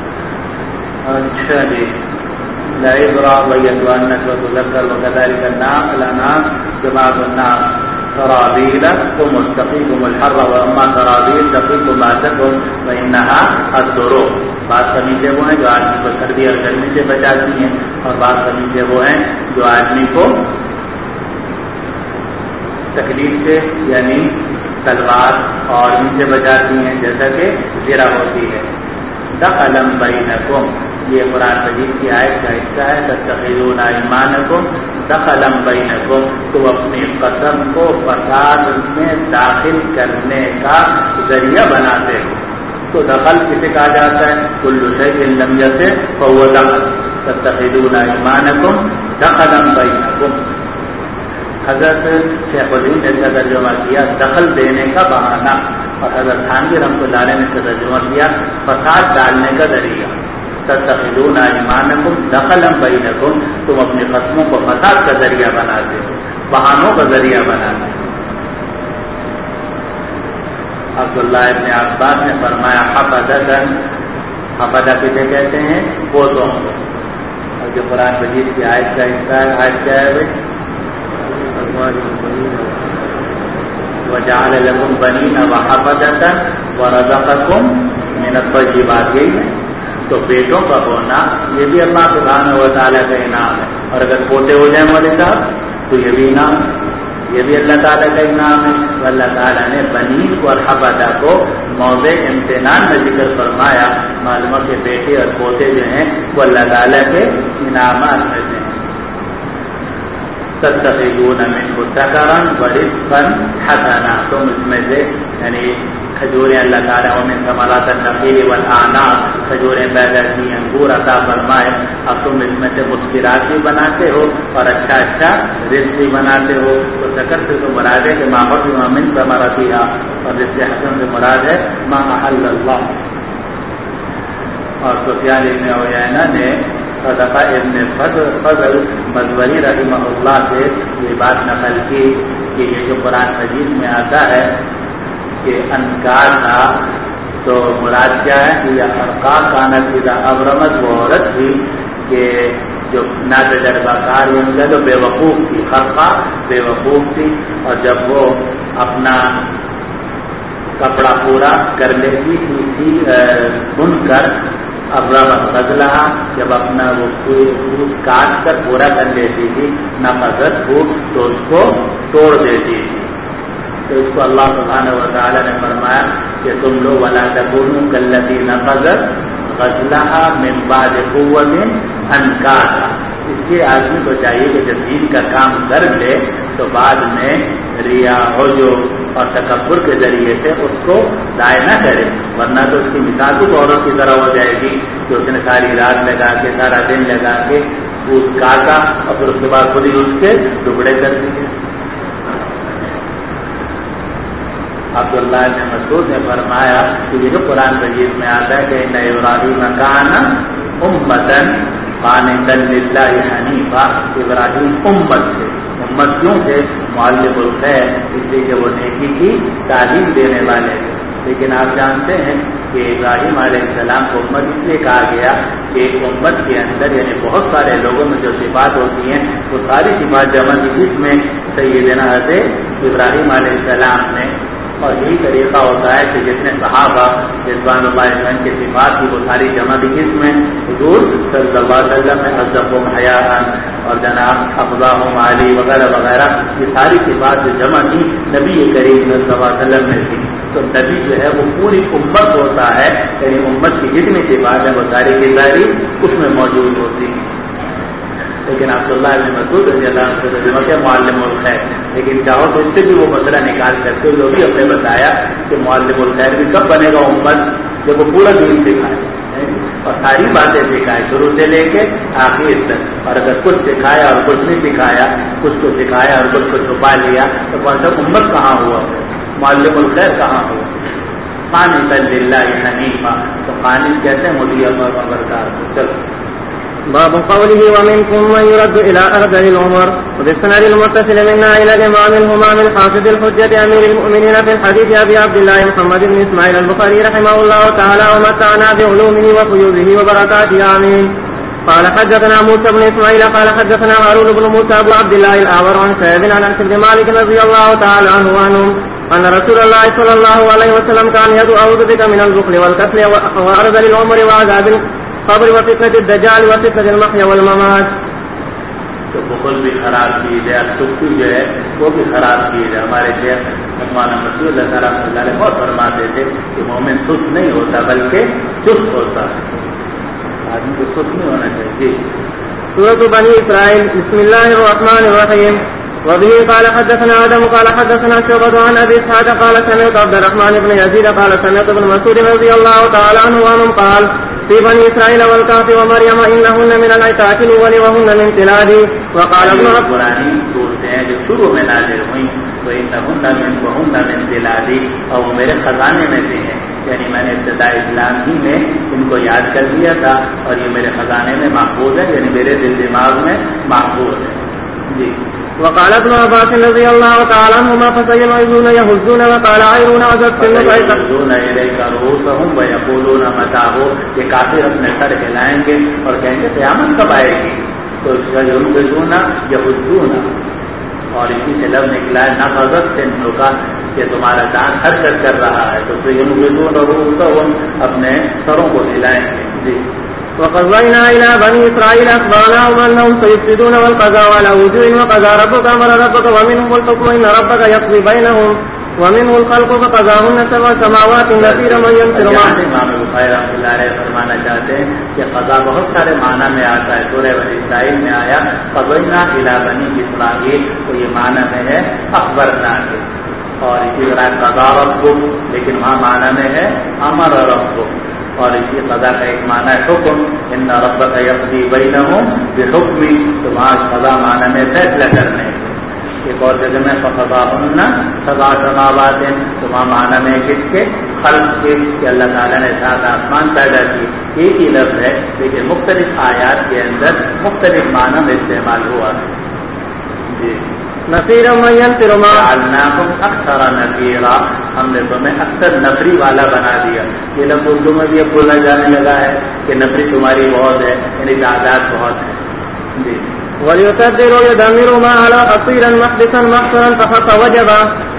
اچھا جی لا يدرى ويتوانس وتذكر وكذلك الأنعام جماعة الناس سرابيل ومستقيكم الحر وأما سرابيل تقيكم بأسكم فإنها الضروب. بعض قمیصیں وہ ہیں جو آدمی کو سردی اور گرمی سے بچاتی ہیں, اور بعض قمیصیں وہ ہیں جو آدمی کو تکلیف سے یعنی تلوار اور ان سے بچاتی ہیں جیسا کہ زرہ ہوتی ہے. دخلا بینکم, یہ قرآن مجید کی آیت کا حصہ ہے. تتخذون ایمانکم دخلا بینکم, تو اپنی قسم کو فساد میں داخل کرنے کا ذریعہ بناتے ہو. تو دخل کسے کہا جاتا ہے؟ کل شیء لم یصح فهو دخل. تتخذون ایمانکم دخلا بینکم. حضرت شیخ الدین نے ترجمہ کیا دخل دینے کا بہانہ, اور حضرت تھانوی رحمۃ اللہ علیہ نے ترجمہ کیا فساد ڈالنے کا ذریعہ. تتخذون ایمانکم دخلا بینکم, تم اپنی قسموں کو فساد کا ذریعہ بناتے ہو, بہانوں کا ذریعہ بناتے ہو. عبداللہ ابن عباس نے فرمایا حفظتاً, حفظہ کسے کہتے ہیں؟ پوتوں کو. اور جو قرآن مجید کی آیت کا حصہ ہے, آیت کیا ہے بھائی؟ وجعل لكم بنین وحفظة ورزقكم من الطیبات. یہی ہے. تو بیٹوں کا ہونا یہ بھی اللہ سبحانہ و تعالیٰ کا انعام ہے, اور اگر پوتے ہو جائیں مولوی صاحب تو یہ بھی انعام ہے, یہ بھی اللہ تعالیٰ کا انعام ہے. تو اللہ تعالیٰ نے بنین اور حفظہ کو موضع امتنان میں ذکر فرمایا. معلوم کے بیٹے اور پوتے جو ہیں وہ اللہ تعالیٰ کے انعامات میں سے ہیں. تتخذون منه سکرا ورزقا حسنا, تم اس میں سے یعنی کھجوریں اللہ تعالیٰ ومن ثمرات النخیل والاعناب, کھجوریں پیدا کی, انگور عطا فرمائے. اب تم اس میں سے مسکرات بھی بناتے ہو اور اچھا اچھا رزق بھی بناتے ہو. تو سکر سے تو مراد ہے کہ ما حرم من ثمرتها, اور رزق حسن سے مراد ہے ما احل اللہ. اور سفیان ابن عیینہ نے صدقہ ابن فضل مزوری رحمہ اللہ سے یہ بات نقل کی کہ یہ جو قرآن مجید میں آتا ہے کہ انکار تھا, تو مراد کیا ہے کہ یہ ارقا کانت اذا ابرمت, وہ عورت تھی کہ جو نہ تجربہ کار ان کا تو بے وقوف تھی، خرقہ بے وقوف تھی، اور جب وہ اپنا کپڑا پورا کر لیتی تھی بن کر، اب غزلہ جب اپنا وہ کاٹ کر پورا کر لیتی تھی، نفذت ہو تو اس کو توڑ دیتی تھی. تو اس کو اللہ سبحانہ و تعالی نے فرمایا کہ تم لوگ ولا تکونوا کاللتی نقضت غزلها من بعد قوة انکاثا. اس لیے آدمی کو چاہیے کہ جب دین کا کام کر لے تو بعد میں ریا عجب اور تکبر کے ذریعے سے اس کو ضائع نہ کرے، ورنہ تو اس کی مثال تو عورت کی طرح ہو جائے گی کہ اس نے ساری رات لگا کے سارا دن لگا کے اس کاٹا اور پھر اس کے بعد خود ہی اس کے ٹکڑے کر دیے. عبداللہ بن مسعود نے فرمایا کہ یہ جو قرآن مجید میں آتا ہے کہ ان ابراہیم کان امۃ قانتا للہ حنیفا، ابراہیم امت سے، امت کیوں تھے؟ معلم الخیر، اس لیے کہ وہ نیکی کی تعلیم دینے والے تھے. لیکن آپ جانتے ہیں کہ ابراہیم علیہ السلام کو امت اس لیے کہا گیا کہ ایک امت کے اندر یعنی بہت سارے لوگوں میں جو صفات ہوتی ہیں وہ ساری صفات جمع کی، جس میں سیدنا حضرت ابراہیم علیہ السلام نے. اور یہی طریقہ ہوتا ہے کہ جتنے صحابہ رضوان اللہ علیہم کی صفات کی وہ ساری جمع کی، جس میں حضور صلی اللہ علیہ وسلم نے عزبہم حیاء اور جناب افضاہم علی وغیرہ وغیرہ، یہ ساری صفات جو جمع کی نبی کریم صلی اللہ علیہ وسلم نے کی. تو نبی جو ہے وہ پوری امت ہوتا ہے، یعنی امت کی جتنی صفات ہیں وہ ساری کی ساری اس میں موجود ہوتی ہیں. لیکن عبداللہ بن مسعود رضی اللہ عنہ سے ترجمہ کیا معلم الخیر. لیکن چاہو تو اس سے بھی وہ مسئلہ نکال سکتے ہو جو بھی ہم نے بتایا کہ معلم الخیر بھی کب بنے گا امت جب وہ پورا دین سکھائے اور ساری باتیں سکھائے شروع سے لے کے آخر تک. اور اگر کچھ سکھایا اور کچھ نہیں سکھایا، کچھ کو سکھایا اور کچھ کو چھپا لیا تو کون سا امت کہاں ہوا؟ معلم الخیر کہاں ہوا؟ قانتا للہ حنیفا. تو قانت کہتے ہیں مطیع اور خبردار. چلو باب قوله ومنكم من يرد إلى أرذل العمر. وبالسند المتصل منا إلى الإمام الهمام الحافظ الحجة أمير المؤمنين في الحديث أبي عبد الله محمد بن إسماعيل البخاري رحمه الله تعالى ومتعنا بعلومه وفيوضه وبركاته آمين. قال حدثنا موسى بن إسماعيل قال حدثنا هارون بن موسى أبو عبد الله الأعور عن شعيب عن أنس بن مالك رضي الله تعالى عنه أن رسول الله صلى الله عليه وسلم كان يدعو أعوذ بك من البخل والكسل وأرذل العمر وعذاب قبر وفتنة الدجال وفتنة المحيا والممات. تو بخل بھی خراب چیز ہے، سستی جو ہے وہ بھی خراب چیز ہے. ہمارے شیخ مولانا مسعود اللہ تعالیٰ علیہ بہت فرماتے تھے کہ مومن سست نہیں ہوتا بلکہ چست ہوتا ہے. آدمی کو سست نہیں ہونا چاہیے. سورۃ بنی اسرائیل. بسم اللہ الرحمن الرحیم. وبه قال حدثنا آدم قال حدثنا شعبة عن أبي إسحاق قال سمعت عبد الرحمن بن يزيد قال سمعت ابن مسعود رضي الله تعالى عنه وعنهم قال في بني إسرائيل والكهف ومريم إنهن من العتاق الأول وهن من تلاد. وقال ابن قرآن صورتیں ہیں جو شروع میں نازل ہوئیں تو وہن من تلاد اور وہ میرے خزانے میں سے ہیں، یعنی میں نے ابتداء اسلام ہی میں ان کو یاد کر دیا تھا اور یہ میرے خزانے میں محفوظ ہے، یعنی میرے دل دماغ میں محفوظ ہے. جی. وقال ابن عباس رضي الله تعالى عنهما فسيمعزون يهزون وقال عيرون ويهزون إليك رؤوسهم ويقولون متاه. یہ کافر اپنے سر ہلائیں گے اور کہیں گے قیامت کب آئے گی. تو يهزون يهزون اور اسی سے لفظ نکلا ہے نفذت سے کا کہ تمہارا دان حرکت کر رہا ہے، تو پھر يهزون رؤوسهم اپنے سروں کو ہلائیں گے. جی. وقضينا إلى بني إسرائيل أخبرناهم أنهم سيفسدون والقضاء على وجوه وقضى ربك أمر ربك ومنهم الحكم إن ربك يقضي بينهم ومنه الخلق فقضاهن سبع سماوات نذيرا من ينكر ما. امام بخاری رحمۃ اللہ علیہ فرمانا چاہتے ہیں کہ قضا بہت سارے معنی میں آتا ہے. سورہ بنی اسرائیل میں آیا قضینا الی بنی اسرائیل، تو یہ معنی میں ہے اخبرنا کے، اور اسی طرح قضا ربک لیکن وہاں معنی میں ہے امر ربک. اور اسی قضا کا ایک معنی ہے حکم، ان ربک یقضی بینہم بحکمی، تو وہاں قضا معنی میں فیصلہ کرنے. ایک اور جگہ میں فقضاہن سبع سماوات، تو وہاں معنی میں کس کے؟ خلق کے، کہ اللہ تعالیٰ نے 7 آسمان پیدا کی. ایک ہی لفظ ہے لیکن مختلف آیات کے اندر مختلف معنی میں استعمال ہوا. جی. نذیرا من ينذر ما جعلناکم اکثر نذیرا، ہم نے تمہیں اکثر نفری والا بنا دیا. یہ لفظ اردو میں بھی اب بولا جانے لگا ہے کہ نفری تمہاری بہت ہے، یعنی تعداد بہت ہے. وليقدر يدمر ما على قصيرا محدثا محصرا فخط وجبا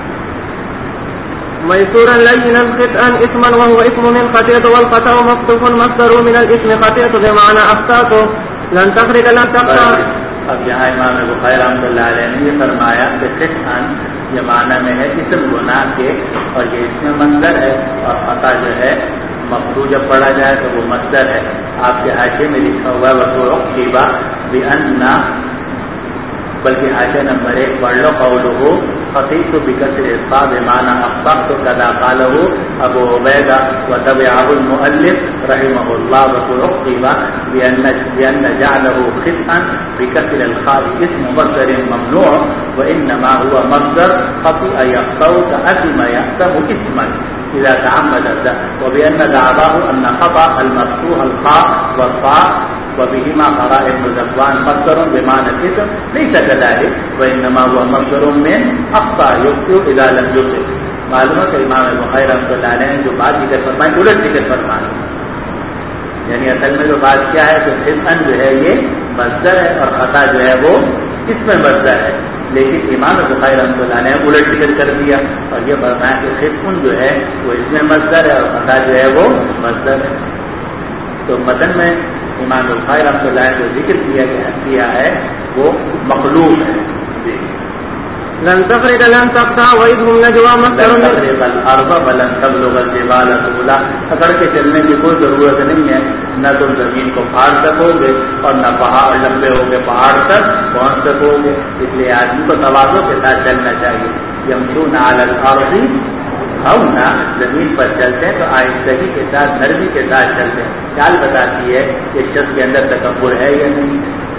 ميسورا لينا خطئا اسما وهو اسم من خطيط والخطأ مفتوح مصدر من الاسم خطيط بمعنى اخطأت لن تخرج لن تقطع. اب یہاں امام بخاری رحمۃ اللہ علیہ نے یہ فرمایا کہ خطئا یہ معنی میں ہے اسم گناہ کے اور یہ اس میں مصدر ہے اور خطا جو ہے مفعول جب پڑھا جائے تو وہ مصدر ہے. آپ کے حاشیے میں لکھا ہوا ہے وَتُعْقِبَ بِأَنَّ بلکہ حاشیہ نمبر 1 پڑھ لو قولہ خطیت بکسر الصاد بمعنى اخطأت كذا قاله ابو عبیدہ وتبعه المؤلف رحمه الله وتعقب بأن جعله خطئا بكسر الخاء اسم مصدر ممنوع وانما هو مصدر خطئ يخطئ كأثم يأثم اسما اذا تعمد وبأن دعواه ان خطأ المفتوح الخاء والطاء وبهما قرائن ذكوان مصدر بمعنى الاسم ليس كذلك وانما هو مصدر من اخطا يخطئ اذا لم يخطئ. معلوم ہے کہ امام بخاری رحمۃ اللہ علیہ نے جو بات ذکر فرمائی الٹ ذکر فرمائی، یعنی اصل میں جو بات کیا ہے کہ خطأ جو ہے یہ مصدر ہے اور خطا جو ہے وہ اس میں مصدر ہے، لیکن امام بخاری رحمۃ اللہ علیہ نے الٹ ذکر کر دیا اور یہ فرمایا کہ خطأ جو ہے وہ اس میں مصدر ہے اور خطا جو ہے وہ مصدر ہے. تو متن میں امام بخاری رحمۃ اللہ علیہ جو ذکر کیا ہے وہ مخلوق ہے. لن تخرج لن تقطع وإذهم نجوى مصدر لن تخرج الأرض ولن تبلغ الجبال طولا. اکڑ کے چلنے کی کوئی ضرورت نہیں ہے، نہ تم زمین کو پھاڑ سکو گے اور نہ پہاڑ لمبے ہو کے پہاڑ تک پہنچ سکو گے، اس لیے آدمی کو توازن کے ساتھ چلنا چاہیے. یمشون علی الارض ہونا، زمین پر چلتے ہیں تو آہستگی کے ساتھ نرمی کے ساتھ چلتے ہیں. چال بتاتی ہے کہ شخص کے اندر تکبر ہے یا نہیں.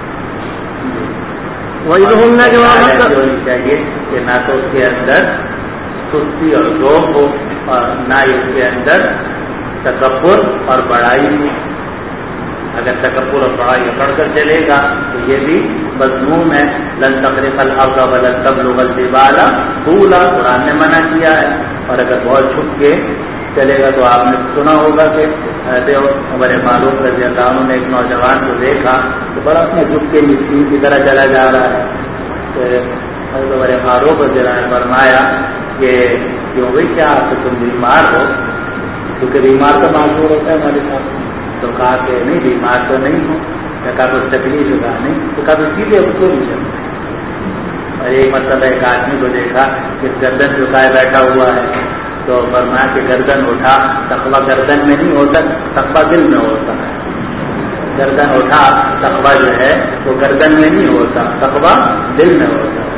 وَإِذْهُمْ نَجْوَى ہونی چاہیے کہ نہ تو اس کے اندر سستی اور ذوق ہو اور نہ اس کے اندر تکبر اور بڑائی ہو. اگر تکبر اور بڑائی پڑھ کر چلے گا تو یہ بھی مذموم ہے. لن تخرق الارض ولن تبلغ الجبال طولا قرآن نے منع کیا ہے. اور اگر بہت چھپ کے چلے گا تو آپ نے سنا ہوگا کہ ہمارے معروف رضی اللہ عنہ نے ایک نوجوان کو دیکھا تو بڑا اپنے جھک کے مسکین کی طرح چلا جا رہا ہے. تو ہمارے معروف رضی اللہ نے فرمایا کہ کیوں بھائی کیا تم بیمار ہو؟ کیونکہ بیمار تو معذور ہوتا ہے ہمارے ساتھ. تو کہا کہ نہیں بیمار تو نہیں ہوں. کہا کچھ تکلیف ہوگا نہیں تو کہا تو سیدھے اس کو نہیں چلتا. اور ایک مرتبہ ایک آدمی کو دیکھا کہ گردن جھکائے بیٹھا ہوا ہے تو فرمایا کہ گردن اٹھا. تقویٰ گردن میں نہیں ہوتا، تقویٰ دل میں ہوتا ہے. گردن اٹھا تقویٰ جو ہے وہ گردن میں نہیں ہوتا، تقویٰ دل میں ہوتا ہے.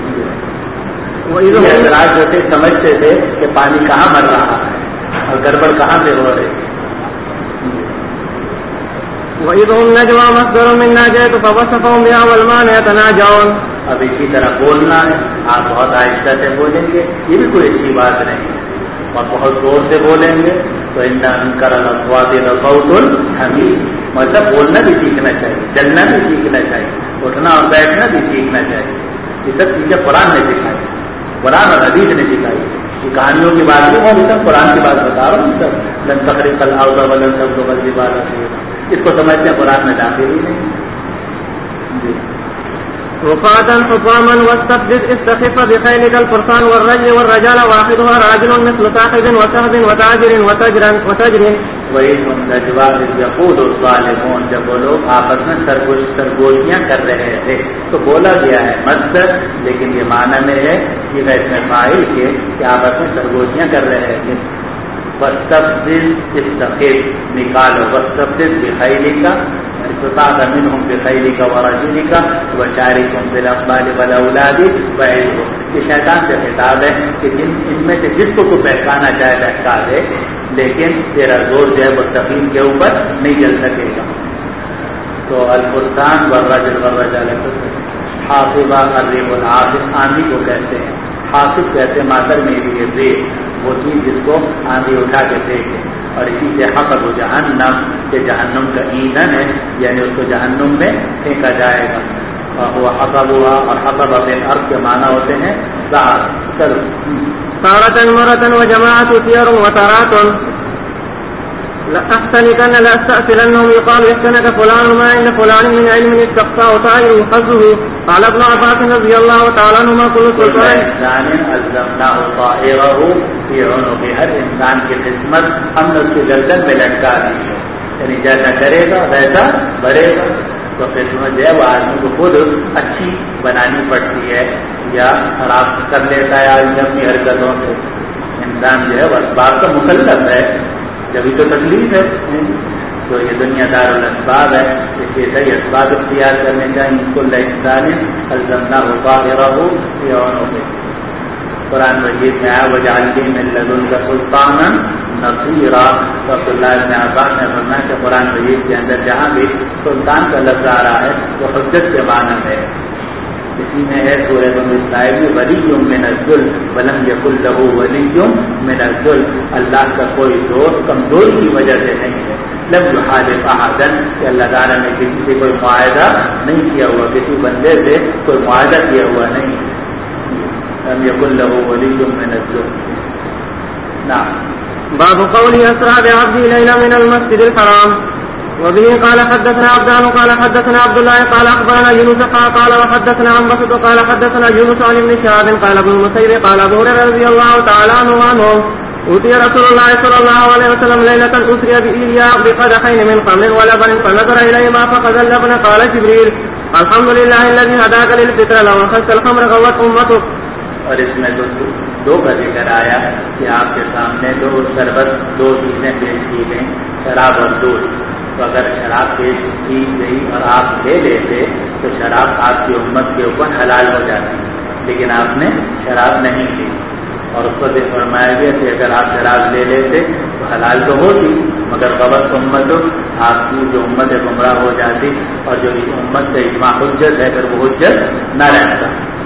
یہ حضرات جو تھے سمجھتے تھے کہ پانی کہاں مر رہا ہے اور گڑبڑ کہاں سے ہو رہی. وَإِذْهُمْ نَجْوَى مَصْدَرٌ مِنْ نَاجَيْتُ فَوَصَفَهُمْ بِهَا وَالْمَانِ يَتَنَاجَوْنَ. اب اسی طرح بولنا ہے، آپ بہت آہستہ سے بولیں گے یہ بھی کوئی اچھی بات نہیں ہے، اور بہت زور سے بولیں گے تو اِنَّ أَنكَرَ الْأَصْوَاتِ لَصَوْتُ الْحَمِيرِ. مطلب بولنا بھی سیکھنا چاہیے، چلنا بھی سیکھنا چاہیے، اٹھنا اور بیٹھنا بھی سیکھنا چاہیے. یہ سب چیزیں قرآن نے سکھائی، قرآن اور حدیث نے سکھائی. یہ کہانیوں کی بات نہیں، اور سب قرآن کی بات بتا رہا ہوں. سب لن تخرق الارض ولن تبلغ الجبال طولا اس کو سمجھتے ہیں قرآن میں داخل ہی نہیں. رفاتا حطاما واستفزز استخف بخيلك الفرسان والرجل والرجال واحدها راجل مثل صاحب وسهب وتاجر وتجر. وَإِذْهُمْ نَجْوَى إِذْ يَقُولُ الظَّالِمُونَ. جب وہ لوگ آپس میں سرگوشیاں کر رہے تھے تو بولا گیا ہے مصدر، لیکن یہ معنی میں ہے یہ اسم فاعل کے کہ آپس میں سرگوشیاں کر رہے تھے. واستفزز استخف نکالو، واستفزز بخیلک استطاعت منهم بخیلک ورجلک وشارکهم فی الاموال والاولاد وعظهم. یہ شیطان سے خطاب ہے کہ ان میں سے جس کو تو بہکانا چاہے بہکا دے، لیکن تیرا زور جو ہے وہ سفین کے اوپر نہیں چل سکے گا. تو الفرسان والرجل والرجال حافظہ الريح العاصف آندھی کو کہتے ہیں، حافظ کہتے ہیں مادر میں بھی یہ ریح وہ چیز جس کو آندھی اٹھا کے پھینکے. اور اسی سے حقب جہنم کہ جہنم کا ایندھن ہے، یعنی اس کو جہنم میں پھینکا جائے گا. وہ حقب ہوا اور حقب اپنے ارض کے معنی ہوتے ہیں تارتن مرتن و جماعت سیر و تاراتن. لأحسنكن لأستأثرنهم يقال احسنك فلان ما عند فلان من علم استقصى طائر حظه. قال ابن عباس رضي الله تعالى عنهما كل سلطان انسان الزمناه طائره في عنقه. ہر انسان کی قسمت ہم نے اس کی گردن میں لٹکا دی ہے، یعنی جیسا کرے گا ویسا بڑھے گا. تو قسمت جو ہے وہ آدمی کو خود اچھی بنانی پڑتی ہے یا خراب کر لیتا ہے آدمی اپنی حرکتوں سے. انسان جو ہے وہ اسباب کا مکلف ہے، جبھی تو تکلیف ہے. تو یہ دنیا دار الاسباب ہے، اس لیے صحیح اسباب اختیار کرنے چاہیے. کل انسان الزمناه طائره في عنقه. قرآن مجید میں آیا وجعل لي من لدنك سلطانا نصيرا. تو عبداللہ بن عباس نے فرمایا کہ قرآن مجید کے اندر جہاں بھی سلطان کا لفظ آ رہا ہے وہ حجت کے معنی ہے. اسی میں ہے سورہ بنو اسرائیل میں ولی من الذل ولم یکن له ولی من الذل. اللہ کا کوئی دوست کمزوری کی وجہ سے نہیں ہے. لم یحالف احدا کہ اللہ تعالیٰ نے کسی سے کوئی معاہدہ نہیں کیا ہوا، کسی بندے سے کوئی معاہدہ کیا ہوا نہیں. لم یکن له ولی من الذل. نعم. باب قول اسرى بعبده ليلا من المسجد الحرام. وبه قال حدثنا عبدان قال حدثنا عبد الله قال اخبرنا يونس قال وحدثنا عن بسط قال حدثنا يونس عن ابن شهاب قال ابن المسيب قال ابو هريره رضي الله تعالى عنه اوتي رسول الله صلى الله عليه وسلم ليله اسري بإياه بقدحين من خمر ولبن فنظر اليهما فقد اللبن قال جبريل الحمد لله الذي هداك للفطر لو اخذت الخمر غوت امتك. اور اس میں دو کا ذکر آیا کہ آپ کے سامنے دو شربت دو چیزیں پیش کی گئیں، شراب اور دودھ. تو اگر شراب پیش کی گئی اور آپ لے لیتے تو شراب آپ کی امت کے اوپر حلال ہو جاتی، لیکن آپ نے شراب نہیں لی. اور اس پر یہ فرمایا گیا کہ اگر آپ شراب لے لیتے تو حلال تو ہوتی، مگر غلط امت آپ کی جو امت ہے گمراہ ہو جاتی، اور جو اس امت سے اجماع حجت ہے پھر وہ حجت نہ رہتا.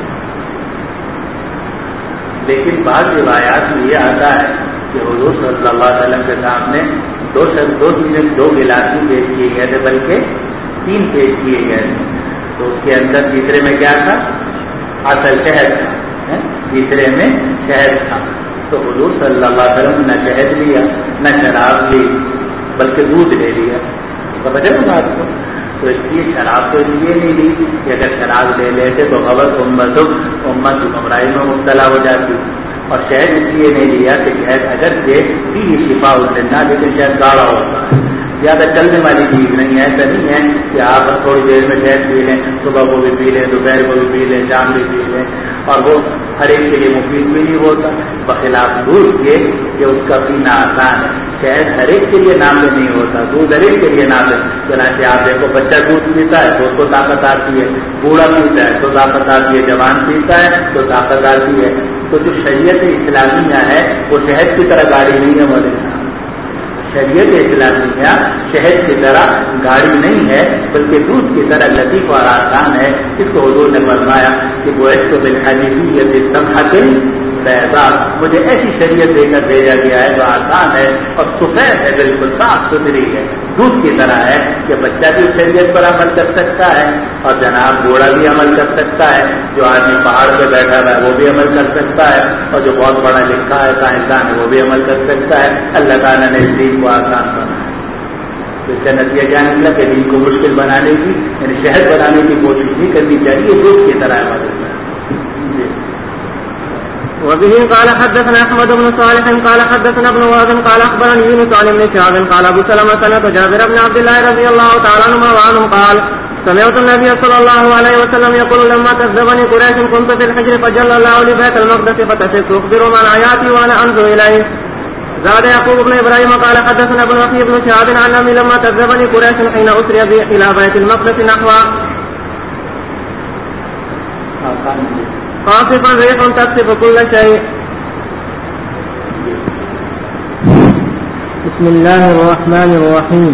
لیکن بعض روایات میں یہ آتا ہے کہ حضور صلی اللہ علیہ وسلم کے سامنے دو چیزیں دو گلاس پیش کیے گئے تھے، بلکہ 3 پیش کیے گئے تھے. تو اس کے اندر تیسرے میں کیا تھا؟ اصل شہد تھا. تیسرے میں شہد تھا. تو حضور صلی اللہ علیہ وسلم نہ شہد لیا نہ شراب لی بلکہ دودھ لے لیا. سمجھے نا بات کو؟ تو اس لیے شراب تو اس لیے نہیں لی کہ اگر شراب لے لیتے تو غلط امت گمراہی میں مبتلا ہو جاتی. اور شہد اس لیے نہیں لیا کہ شہد اگر سے بھی شفا النا لیکن شہد گاڑا ہوتا ہے، زیادہ چلنے والی چیز نہیں ہے. ایسا نہیں ہے کہ آپ تھوڑی دیر میں شہد پی لیں، صبح کو بھی پی لیں، دوپہر کو بھی پی لیں، شام بھی پی لیں، اور وہ ہر ایک کے لیے مفید بھی نہیں ہوتا. بخلاف دودھ کے کہ اس کا پینا آسان ہے. شہد ہر ایک کے لیے نامے نہیں ہوتا، دودھ ہر ایک کے لیے نامے. چنانچہ آپ دیکھو بچہ دودھ پیتا ہے تو اس کو طاقت آتی ہے، بوڑھا پیتا ہے تو طاقت آتی ہے، جوان پیتا ہے تو طاقت آتی ہے. تو جو شریعت اسلامیہ ہے وہ شہد کی طرح گاڑی نہیں ہے. مولوی صاحب، شریعت اسلامیہ شہد کی طرح گاڑی نہیں ہے بلکہ دودھ کی طرح لطیف اور آسان ہے. اس کو حضور نے فرمایا کہ وہ ایک تو بالحنیفیت سمحۃ بیضاء، مجھے ایسی شریعت دے کر بھیجا گیا ہے جو آسان ہے اور سفید ہے، بالکل صاف ستھری ہے، دودھ کی طرح ہے کہ بچہ بھی شریعت پر عمل کر سکتا ہے اور جناب بوڑھا بھی عمل کر سکتا ہے. جو آدمی پہاڑ پہ بیٹھا ہے وہ بھی عمل کر سکتا ہے، اور جو بہت بڑا لکھا ہے سائنسدان ہے وہ بھی عمل کر سکتا ہے. اللہ تعالیٰ نے اس دین کو آسان بنایا. تو اس کا نتیجہ کیا نکلا کہ دین کو مشکل بنانے کی یعنی شہر بنانے کی کوشش نہیں کرنی چاہیے، دودھ کی طرح عمل کرنا. وبه قال حدثنا احمد بن صالح قال حدثنا ابن وهب قال اخبرني يونس عن ابن شهاب قال ابو سلمة سمعت جابر بن عبد الله رضي الله تعالى عنه قال سمعت النبي صلى الله عليه وسلم يقول لما كذبني قريش كنت في الحجر فجل الله لبيت المقدس فتشفت اخبر عن آياتي وانا انظر اليه. زاد يعقوب بن ابراهيم قال حدثنا ابن وهب بن شهاب عن ابي لما كذبني قريش حين اسري بي الى بيت المقدس نحوا قاصفا ريح تقصف كل شيء. بسم الله الرحمن الرحيم.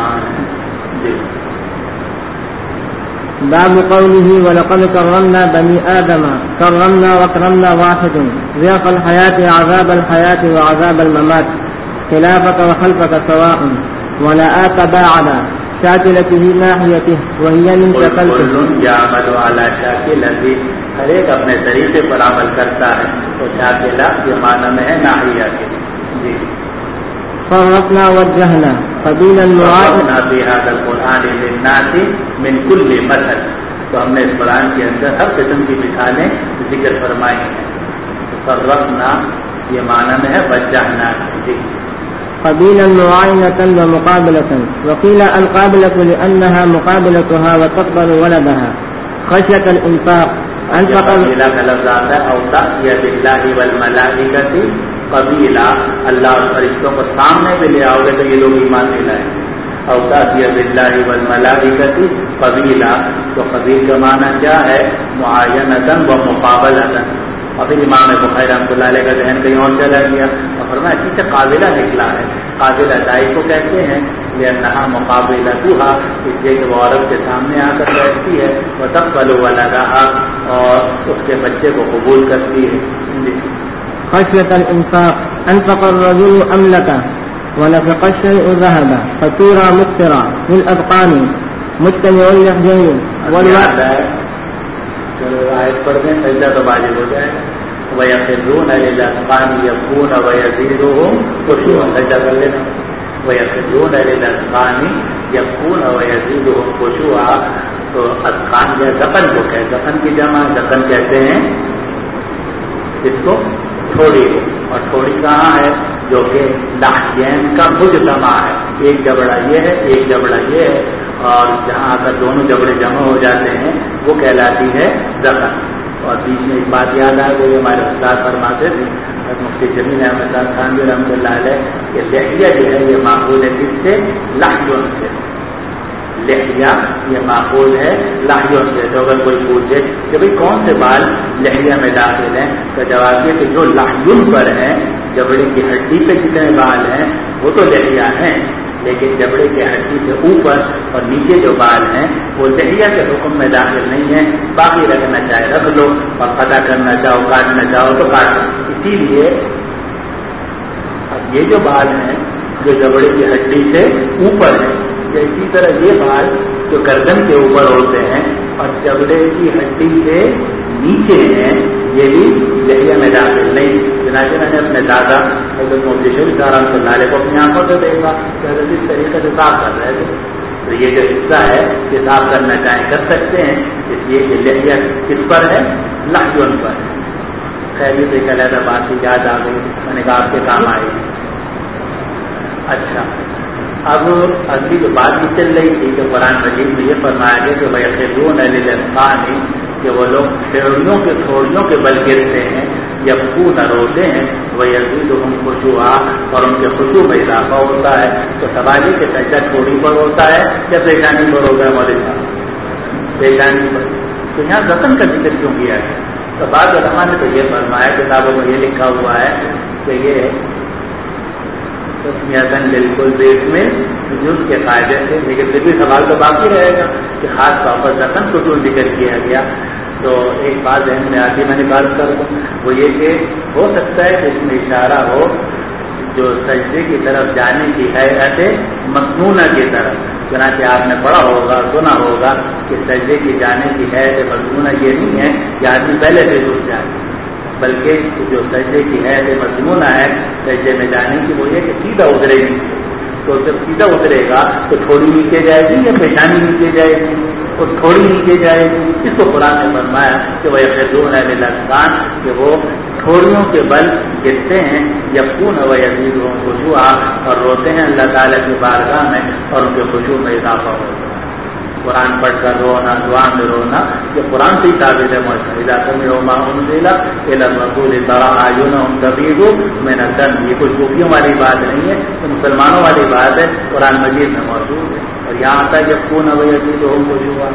باب قوله ولقد كرمنا بني آدم. كرمنا وكرمنا واحد، ضيق الحياة عذاب الحياة وعذاب الممات، خلافك وخلفك سواء، ولا تباعد شاكلته ناحيته وهي من شكلته. يعمل على شاكلته، ہر ایک اپنے طریقے پر عمل کرتا ہے. تو شاکلہ کے معنی میں ہے ناحیہ کے. جی فرقنا وجهنا قبيل المعاينة في هذا القرآن للناس من كل مثل. تو ہم نے اس قرآن کے اندر ہر قسم کی مثالیں ذکر فرمائی ہیں. فرقنا یہ معنی میں ہے وجہنا. قبيلا معاينة ومقابلة. وقيل القابلة لأنها مقابلتها وتقبل ولدها خشية الإنفاق. قبیلہ کا لفظ آتا ہے او تأتي باللہ والملائکۃ قبیلہ. اللہ اور فرشتوں کو سامنے بھی لے آؤ گے تو یہ لوگ ایمان نہیں لائیں گے. او تأتي باللہ والملائکۃ قبیلہ. تو قبیل کا معنی کیا ہے؟ معاینۃ و مقابلۃ. ابھی امام بخاری رحمۃ اللہ علیہ کا ذہن کہیں اور چلا گیا اور فرمایا اسی سے قابلہ نکلا ہے. قابلہ دائی کو کہتے ہیں لأنها مقابلتها، اس لیے کہ وہ عورت کے سامنے آ کر بیٹھتی ہے. وتقبل ولدها، اور اس کے بچے کو قبول کرتی ہے. خشية الإنفاق. أنفق الرجل أملك ونفق الشيء ذهبا فصير مكثرا في الأذقان مجتمع اللحجين والوعد. چلو آیت پڑھ دیں، سجدہ تو واجب ہو جائے. وَيَخِرُّونَ لِلْأَذْقَانِ يَبْكُونَ وَيَزِيدُهُمْ خُشُوعًا. سجدہ کر لینا. وَيَخِرُّونَ لِلْأَذْقَانِ يَبْكُونَ وَيَزِيدُهُمْ خُشُوعًا. تو اذقان یا ذقن کو کہتے ہیں. ذقن کی جمع ذقن کہتے ہیں اس کو تھوڑی کو. اور تھوڑی کہاں ہے؟ جو کہ لحجین کا مجتمع ہے. ایک جبڑا یہ ہے، ایک جبڑا یہ ہے، اور جہاں آ کر دونوں جبڑے جمع ہو جاتے ہیں وہ کہلاتی ہے ذقن. اور بیچ میں ایک بات یاد آ گئی، ہمارے استاد فرماتے تھے مفتی جمیل احمد خان بھی رحمۃ اللہ علیہ کہ لحیہ جو ہے یہ ماخوذ ہے کس سے؟ لحیون سے. لحیہ یہ ماخوذ ہے لحیون سے. تو اگر کوئی پوچھے کہ بھئی کون سے بال لحیہ میں داخل ہیں تو جواب یہ کہ جو لحیون پر ہیں، جبڑے کی ہڈی پہ جتنے بال ہیں وہ تو لحیہ ہیں، لیکن جبڑے کے ہڈی سے اوپر اور نیچے جو بال ہیں وہ لحیہ کے حکم میں داخل نہیں ہیں. باقی رکھنا چاہے رکھ لو، اور قطع کرنا چاہو کاٹنا چاہو تو کاٹ لو. اسی لیے اب یہ جو بال ہیں جو جبڑے کی ہڈی سے اوپر ہیں، اسی طرح یہ بال جو گردن کے اوپر ہوتے ہیں اور جبڑے کی ہڈی سے نیچے ہیں یہ بھی لحیہ میں داخل نہیں. چنانچہ میں نے اپنے دادا حضرت مفتی شریف رحمۃ اللہ علیہ کو اپنی آنکھوں سے دیکھا کہ حضرت اس طریقے سے صاف کر رہے تھے. تو یہ جو حصہ ہے یہ صاف کرنا چاہیں کر سکتے ہیں، اس لیے کہ لحیہ کس پر ہے؟ لحجون پر. خیر یہ ایک علیحدہ بات کی یاد آ گئی، میں نے کہا آپ کے کام آئے. اچھا، اب اگلی جو بات بھی چل رہی تھی کہ قرآن مجید میں یہ فرمایا گیا کہ وَيَخِرُّونَ لِلْأَذْقَانِ، کہ وہ لوگ تھوڑیوں کے بل گرتے ہیں، یبکون روتے ہیں، وَيَزِيدُهُمْ خُشُوعًا، اور ان کے خشوع میں اضافہ ہوتا ہے. تو سوال کہ سجدہ تھوڑی پر ہوتا ہے یا پیشانی پر ہوتا ہے؟ مولوی صاحب پیشانی پر. تو یہاں ذقن کا ذکر کیوں کیا ہے؟ تو بعض علماء نے تو یہ فرمایا، کتابوں میں یہ لکھا ہوا ہے کہ یہ بالکل دیش میں جز کے فائدے سے، لیکن پھر بھی سوال تو باقی رہے گا کہ خاص طور پر ذقن کو کیوں ذکر کیا گیا. تو ایک بات ذہن میں آتی میں نے بات کر دوں، وہ یہ کہ ہو سکتا ہے کہ اس میں اشارہ ہو جو سجدے کی طرف جانے کی حیت مسنونہ کی طرف. چنانچہ آپ نے پڑھا ہوگا سنا ہوگا کہ سجدے کی جانے کی حیت مسنونہ یہ نہیں ہے کہ آدمی پہلے سے گھس جائے، بلکہ جو سجدے کی حیت مسنونہ ہے سجدے میں جانے کی وہ یہ کہ سیدھا اترے گی. تو جب سیدھا اترے گا تو تھوڑی نیچے جائے گی یا پیشانی نیچے جائے گی؟ اور تھوڑی نیچے جائے گی. اس کو قرآن نے فرمایا کہ وَيَخِرُّونَ لِلْأَذْقَانِ، کہ وہ تھوڑیوں کے بل گرتے ہیں، یبکون وَيَزِيدُهُمْ خُشُوعًا، اور روتے ہیں اللہ تعالیٰ کی بارگاہ میں اور ان کے خشوع میں اضافہ ہوتا ہے. قرآن پڑھ کر رونا، دعا میں رونا، یہ قرآن سے ہی ثابت ہے. اذا سمعوا ما انزل الى الرسول ترى اعينهم تفيض من الدم، یہ کوئی صوفیوں والی بات نہیں ہے، یہ مسلمانوں والی بات ہے، قرآن مجید میں موجود ہے. اور یہاں تک یبکون ویزیدهم خشوعا.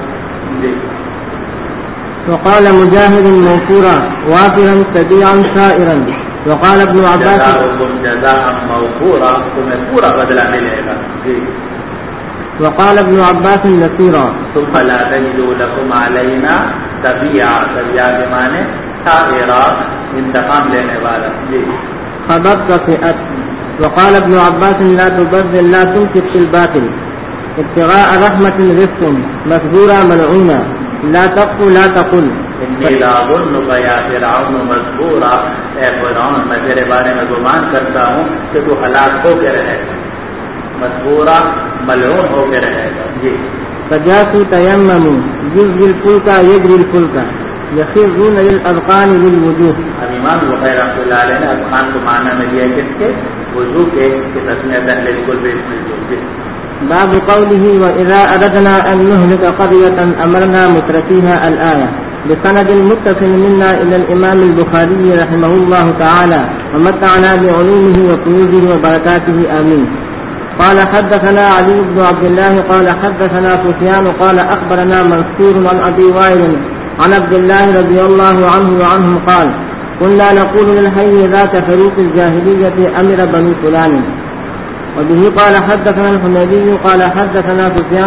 وقال مجاهد موفورا وافرا سبيعا سائرا. وقال ابن عباس جزاء موفورا، تمہیں پورا بدلہ ملے گا. وقال ابن عباس نصيرا. ثم لا تجدوا لكم علينا تبيعا، تبيعا کے معنی سائرا، انتقام لینے والا. خبرت فئت. وقال ابن عباس لا تبذل لا تنفق في الباطل ابتغاء رحمة رزق مكذورا ملعونا لا تقف لا تقل انی لاظنک یا فرعون مذکورا، اے فرعون میں تیرے بارے میں گمان کرتا ہوں کہ تو ہلاک ہو کے رہے گا، مذکورا ملعون ہو کے رہے گا. جی فجاسوا تيمموا يجري الفلك يجري الفلك يخرون للأذقان للوجوه. اب امام بخاری رحمۃ اللہ علیہ نے اذقان کو معنی میں دیا کس کے؟ وضو کے، کہ تسمیہ بالکل بالکل. باب قوله وإذا أردنا أن نهلك قرية أمرنا مترفيها الآية. بسند متصل منا إلى الإمام البخاري رحمه الله تعالى ومتعنا بعلومه وكنوزه وبركاته آمين. قال حدثنا علي بن عبد الله قال حدثنا سفيان قال أخبرنا منصور عن أبي وائل عن عبد الله رضي الله عنه وعنهم قال كنا نقول للحي ذات فروق الجاهلية أمر بنو فلان. وبه قال حدثنا الحميدي قال حدثنا سفيان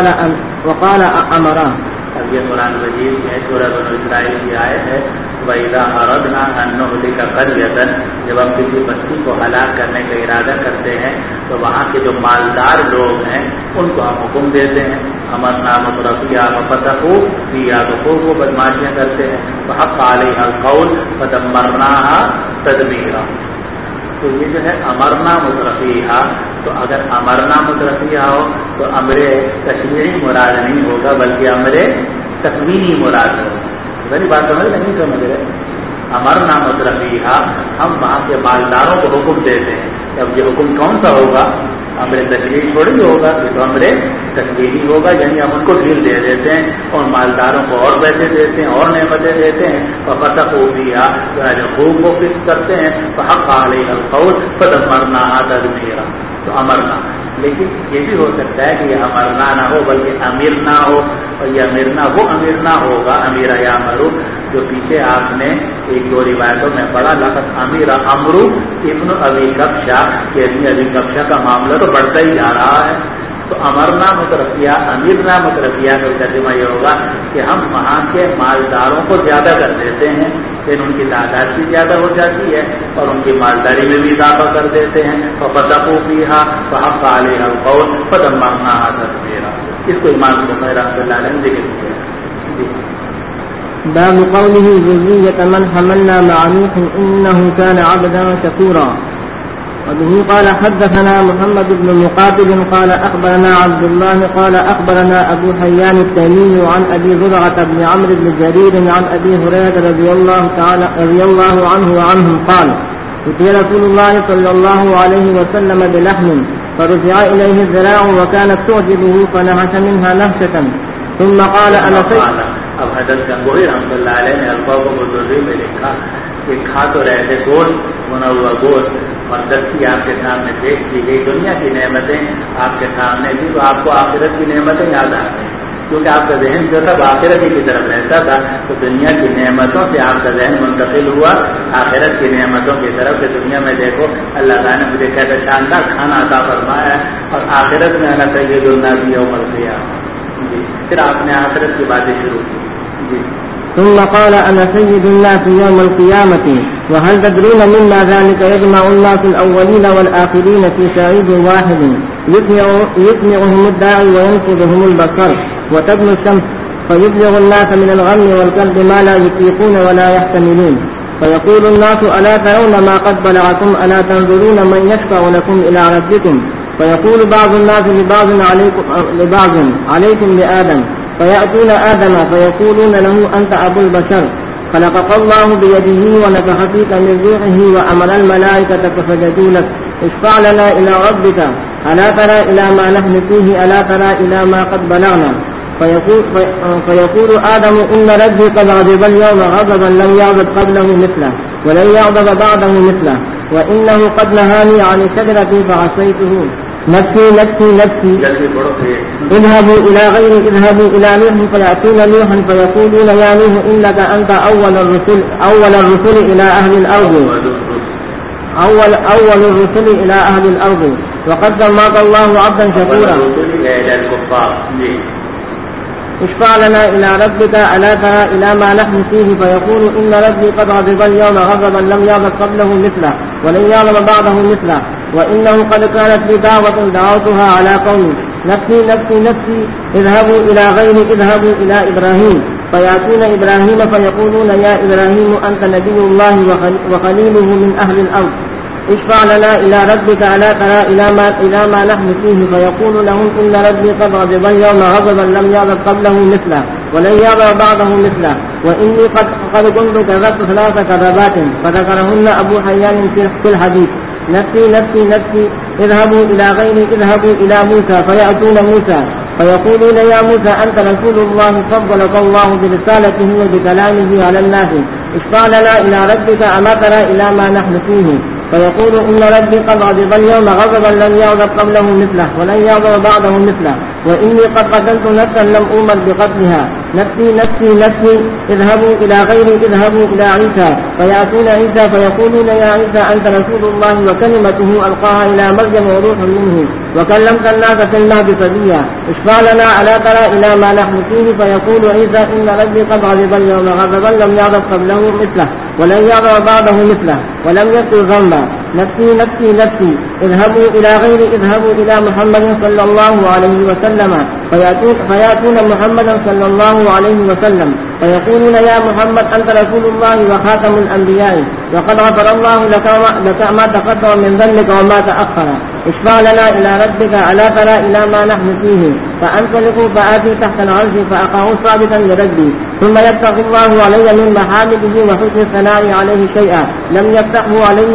وقال أمرا. اب یہ قرآن مجید میں سورہ بنو اسرائیل کی آیت ہے وَإِذَا أَرَدْنَا أَن نُهْلِكَ قَرْيَةً، جب ہم کسی بستی کو ہلاک کرنے کا ارادہ کرتے ہیں تو وہاں کے جو مالدار لوگ ہیں ان کو ہم حکم دیتے ہیں أَمَرْنَا مُتْرَفِيهَا فَفَسَقُوا فِيهَا، تو خوب وہ بدماشیاں کرتے ہیں فَحَقَّ عَلَيْهَا الْقَوْلُ فَدَمَّرْنَاهَا تَدْمِيرًا. تو یہ جو ہے امرنا مترفیہ، تو اگر امرنا مترفیہ ہو تو امر تشریعی مراد نہیں ہوگا بلکہ امر تکوینی مراد ہوگا. میری بات سمجھ نہیں سمجھ رہے؟ امرنا مترفیہ، ہم وہاں کے مالداروں کو حکم دیتے ہیں. اب یہ حکم کون سا ہوگا؟ امر تشریعی تھوڑی ہوگا، یہ تو امر تکوینی ہوگا، یعنی ہم ان کو ڈھیل دے دیتے ہیں اور مالداروں کو اور پیسے دیتے ہیں اور نعمتیں دیتے ہیں اور فَسَقُوا فِيهَا، خوب کو فکر کرتے ہیں فَحَقَّ عَلَيْهَا الْقَوْلُ فَدَمَّرْنَاهَا تَدْمِيرًا. تو امرنا، لیکن یہ بھی ہو سکتا ہے کہ یہ امرنا نہ ہو بلکہ امیرنا ہو، اور یہ امیرنا وہ امیرنا ہوگا امیرا یا امرو جو پیچھے آپ نے ایک دو روایتوں میں پڑھا لفظ امیرا امرو ابن ابی کبشہ، کہ ابن ابی کبشہ کا معاملہ تو بڑھتا ہی جا رہا ہے. تو امرنا مترفیہ امیرنا مترفیہ کا ترجمہ یہ ہوگا کہ ہم وہاں کے مالداروں کو زیادہ کر دیتے ہیں، پھر ان کی تعداد بھی زیادہ ہو جاتی ہے اور ان کی مالداری میں بھی اضافہ کر دیتے ہیں. فَفَسَقُوا فِيهَا فَحَقَّ عَلَيْهَا الْقَوْلُ فَدَمَّرْنَاهَا تَدْمِيرًا. اس کو امام بخاری رحمۃ اللہ علیہ نے ذکر کیا. باب قوله ذرية من حملنا مع نوح إنه كان عبدا شكورا. وبه قال حدثنا محمد بن مقاتل قال أخبرنا عبد الله قال أخبرنا أبو حيان التيمي عن أبي زرعة بن عمرو بن جرير عن أبي هريرة رضي الله عنه وعنهم قال أتي رسول الله صلى الله عليه وسلم بلحم فرجع إليه الذراع وكانت تعجبه فنهش منها نهشة ثم قال أنا سيد. اب حضرت گنگوہی رحمۃ اللہ علیہ نے الفاظ کو بزرگی میں لکھا کہ کھا تو رہے تھے گوشت، بنا ہوا گوشت، اور دستی آپ کے سامنے پیش کی گئی دنیا کی نعمتیں آپ کے سامنے تھی، تو آپ کو آخرت کی نعمتیں یاد آ گئی کیونکہ آپ کا ذہن جو تھا آخرت کی طرف رہتا تھا. تو دنیا کی نعمتوں سے آپ کا ذہن منتقل ہوا آخرت کی نعمتوں کی طرف کہ دنیا میں دیکھو اللہ تعالیٰ نے مجھے کہتا شاندار کھانا عطا فرمایا ہے اور آخرت میں انا سید الناس یوم القیامہ. جی پھر آپ نے آخرت کی باتیں شروع کی. جی ثم قال أنا سيد الناس يوم القيامة وهل تدرون مما ذلك يجمع الناس الأولين والآخرين في سعيد واحد يسمعهم الداعي وينفذهم البصر وتبنو الشمس فيبلغ الناس من الغم والكرب ما لا يطيقون ولا يحتملون فيقول الناس ألا ترون ما قد بلغكم ألا تنظرون من يشفع لكم إلى ربكم فيقول بعض الناس لبعض عليكم بآدم فيأتون آدم فيقولون له أنت أبو البشر خلقك الله بيده ونفخ فيك من روحه وأمر الملائكة فسجدوا لك اشفع لنا إلى ربك ألا ترى إلى ما نحن فيه ألا ترى إلى ما قد بلغنا فيقول آدم إن ربي قد غضب اليوم غضبا لم يغضب قبله مثله ولن يغضب بعده مثله وإنه قد نهاني عن الشجرة فعصيته نفسي نفسي نفسي اذهبوا إلى نوح فيأتون نوحا فيقولون يا نوح إنك أنت أول الرسل إلى أهل الأرض أول الرسل إلى أهل الأرض وقد سماك الله عبدا شكورا اشفع لنا إلى ربك ألا ترى إلى ما نحن فيه فيقول إن ربي قد غضب اليوم غضبا لم يغضب قبله مثله ولن يغضب بعده مثله وإنه قد كانت لي دعوة دعوتها على قومي نفسي نفسي نفسي اذهبوا إلى إبراهيم فيأتون إبراهيم فيقولون يا إبراهيم أنت نبي الله وخليله من أهل الأرض اشفع لنا إلى ربك ألا ترى إلى ما نحن فيه فيقول لهم إن ربي قد غضب اليوم غضبا لم يغضب قبله مثله ولن يغضب بعده مثله وإني قد كنت كذبت 3 كذبات فذكرهن أبو حيان في الحديث نفسي نفسي نفسي اذهبوا إلى غيري اذهبوا إلى موسى فيأتون موسى فيقولون يا موسى أنت رسول الله فضلك الله برسالته وبكلامه على الناس اشفع لنا إلى ربك أما ترى إلى ما نحن فيه فيقول إن ربي قد غضب اليوم غضبا لم يغضب قبله مثله ولن يغضب بعده مثله وإني قد قتلت نفسا لم أؤمر بقتلها نفسي نفسي نفسي اذهبوا إلى غيري اذهبوا إلى عيسى فيأتون عيسى فيقولون يا عيسى أنت رسول الله وكلمته ألقاها إلى مريم وروح منه وكلمت الناس في المهد صبيا اشفع لنا ألا ترى إلى ما نحن فيه فيقول عيسى إن ربي قد غضب اليوم غضبا لم يغضب قبله مثله ولن يغضب بعده مثله ولم يذكر ذنبا نفسي نفسي نفسي اذهبوا إلى غيري اذهبوا إلى محمد صلى الله عليه وسلم فيأتون محمدا صلى الله عليه وسلم فيقولون يا محمد أنت رسول الله وخاتم الأنبياء وقد غفر الله لك ما تقدم من ذنبك وما تأخر اشفع لنا إلى ربك ألا ترى إلى ما نحن فيه فأنطلق فآتي تحت العرش فأقع ثابتا لربي ثم يفتح الله علي من محامده وحسن الثناء عليه شيئا لم يفتحه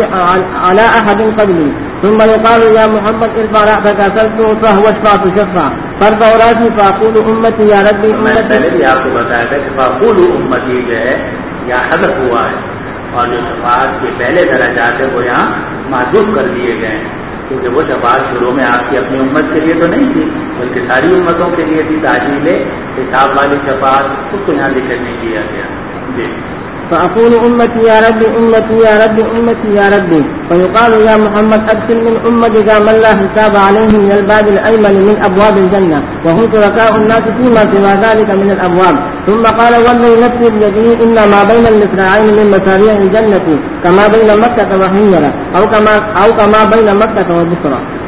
على أحد قبلي ثم يقال يا محمد ارفع رأسك فاستغفر واشفع تشفع فارفع رأسي فأقول أمتي يا ربي أمتي. آپ کو بتایا تھا کہ فأقول أمتي جو ہے یا حذف ہوا ہے اور جو شفاعت کے پہلے درجات ہیں وہ یہاں محذوف کر دیے گئے ہیں کیونکہ وہ شفاعت شروع میں آپ کی اپنی امت کے لیے تو نہیں تھی بلکہ ساری امتوں کے لیے تھی تعجیل حساب والی شفاعت اس کو یہاں ذکر نہیں کیا گیا. جی فأقول أمتي يا ربي أمتي يا ربي أمتي يا ربي فيقال يا محمد أدخل من أمتك من لا حساب عليهم من الباب الأيمن من أبواب الجنة وهم شركاء الناس فيما سوى ذلك من الأبواب ثم قال والذي نفسي بيده إن ما بين المصراعين من مشاريع الجنة كما بين مكة وحميرة أو كما بين مكة وبصرى.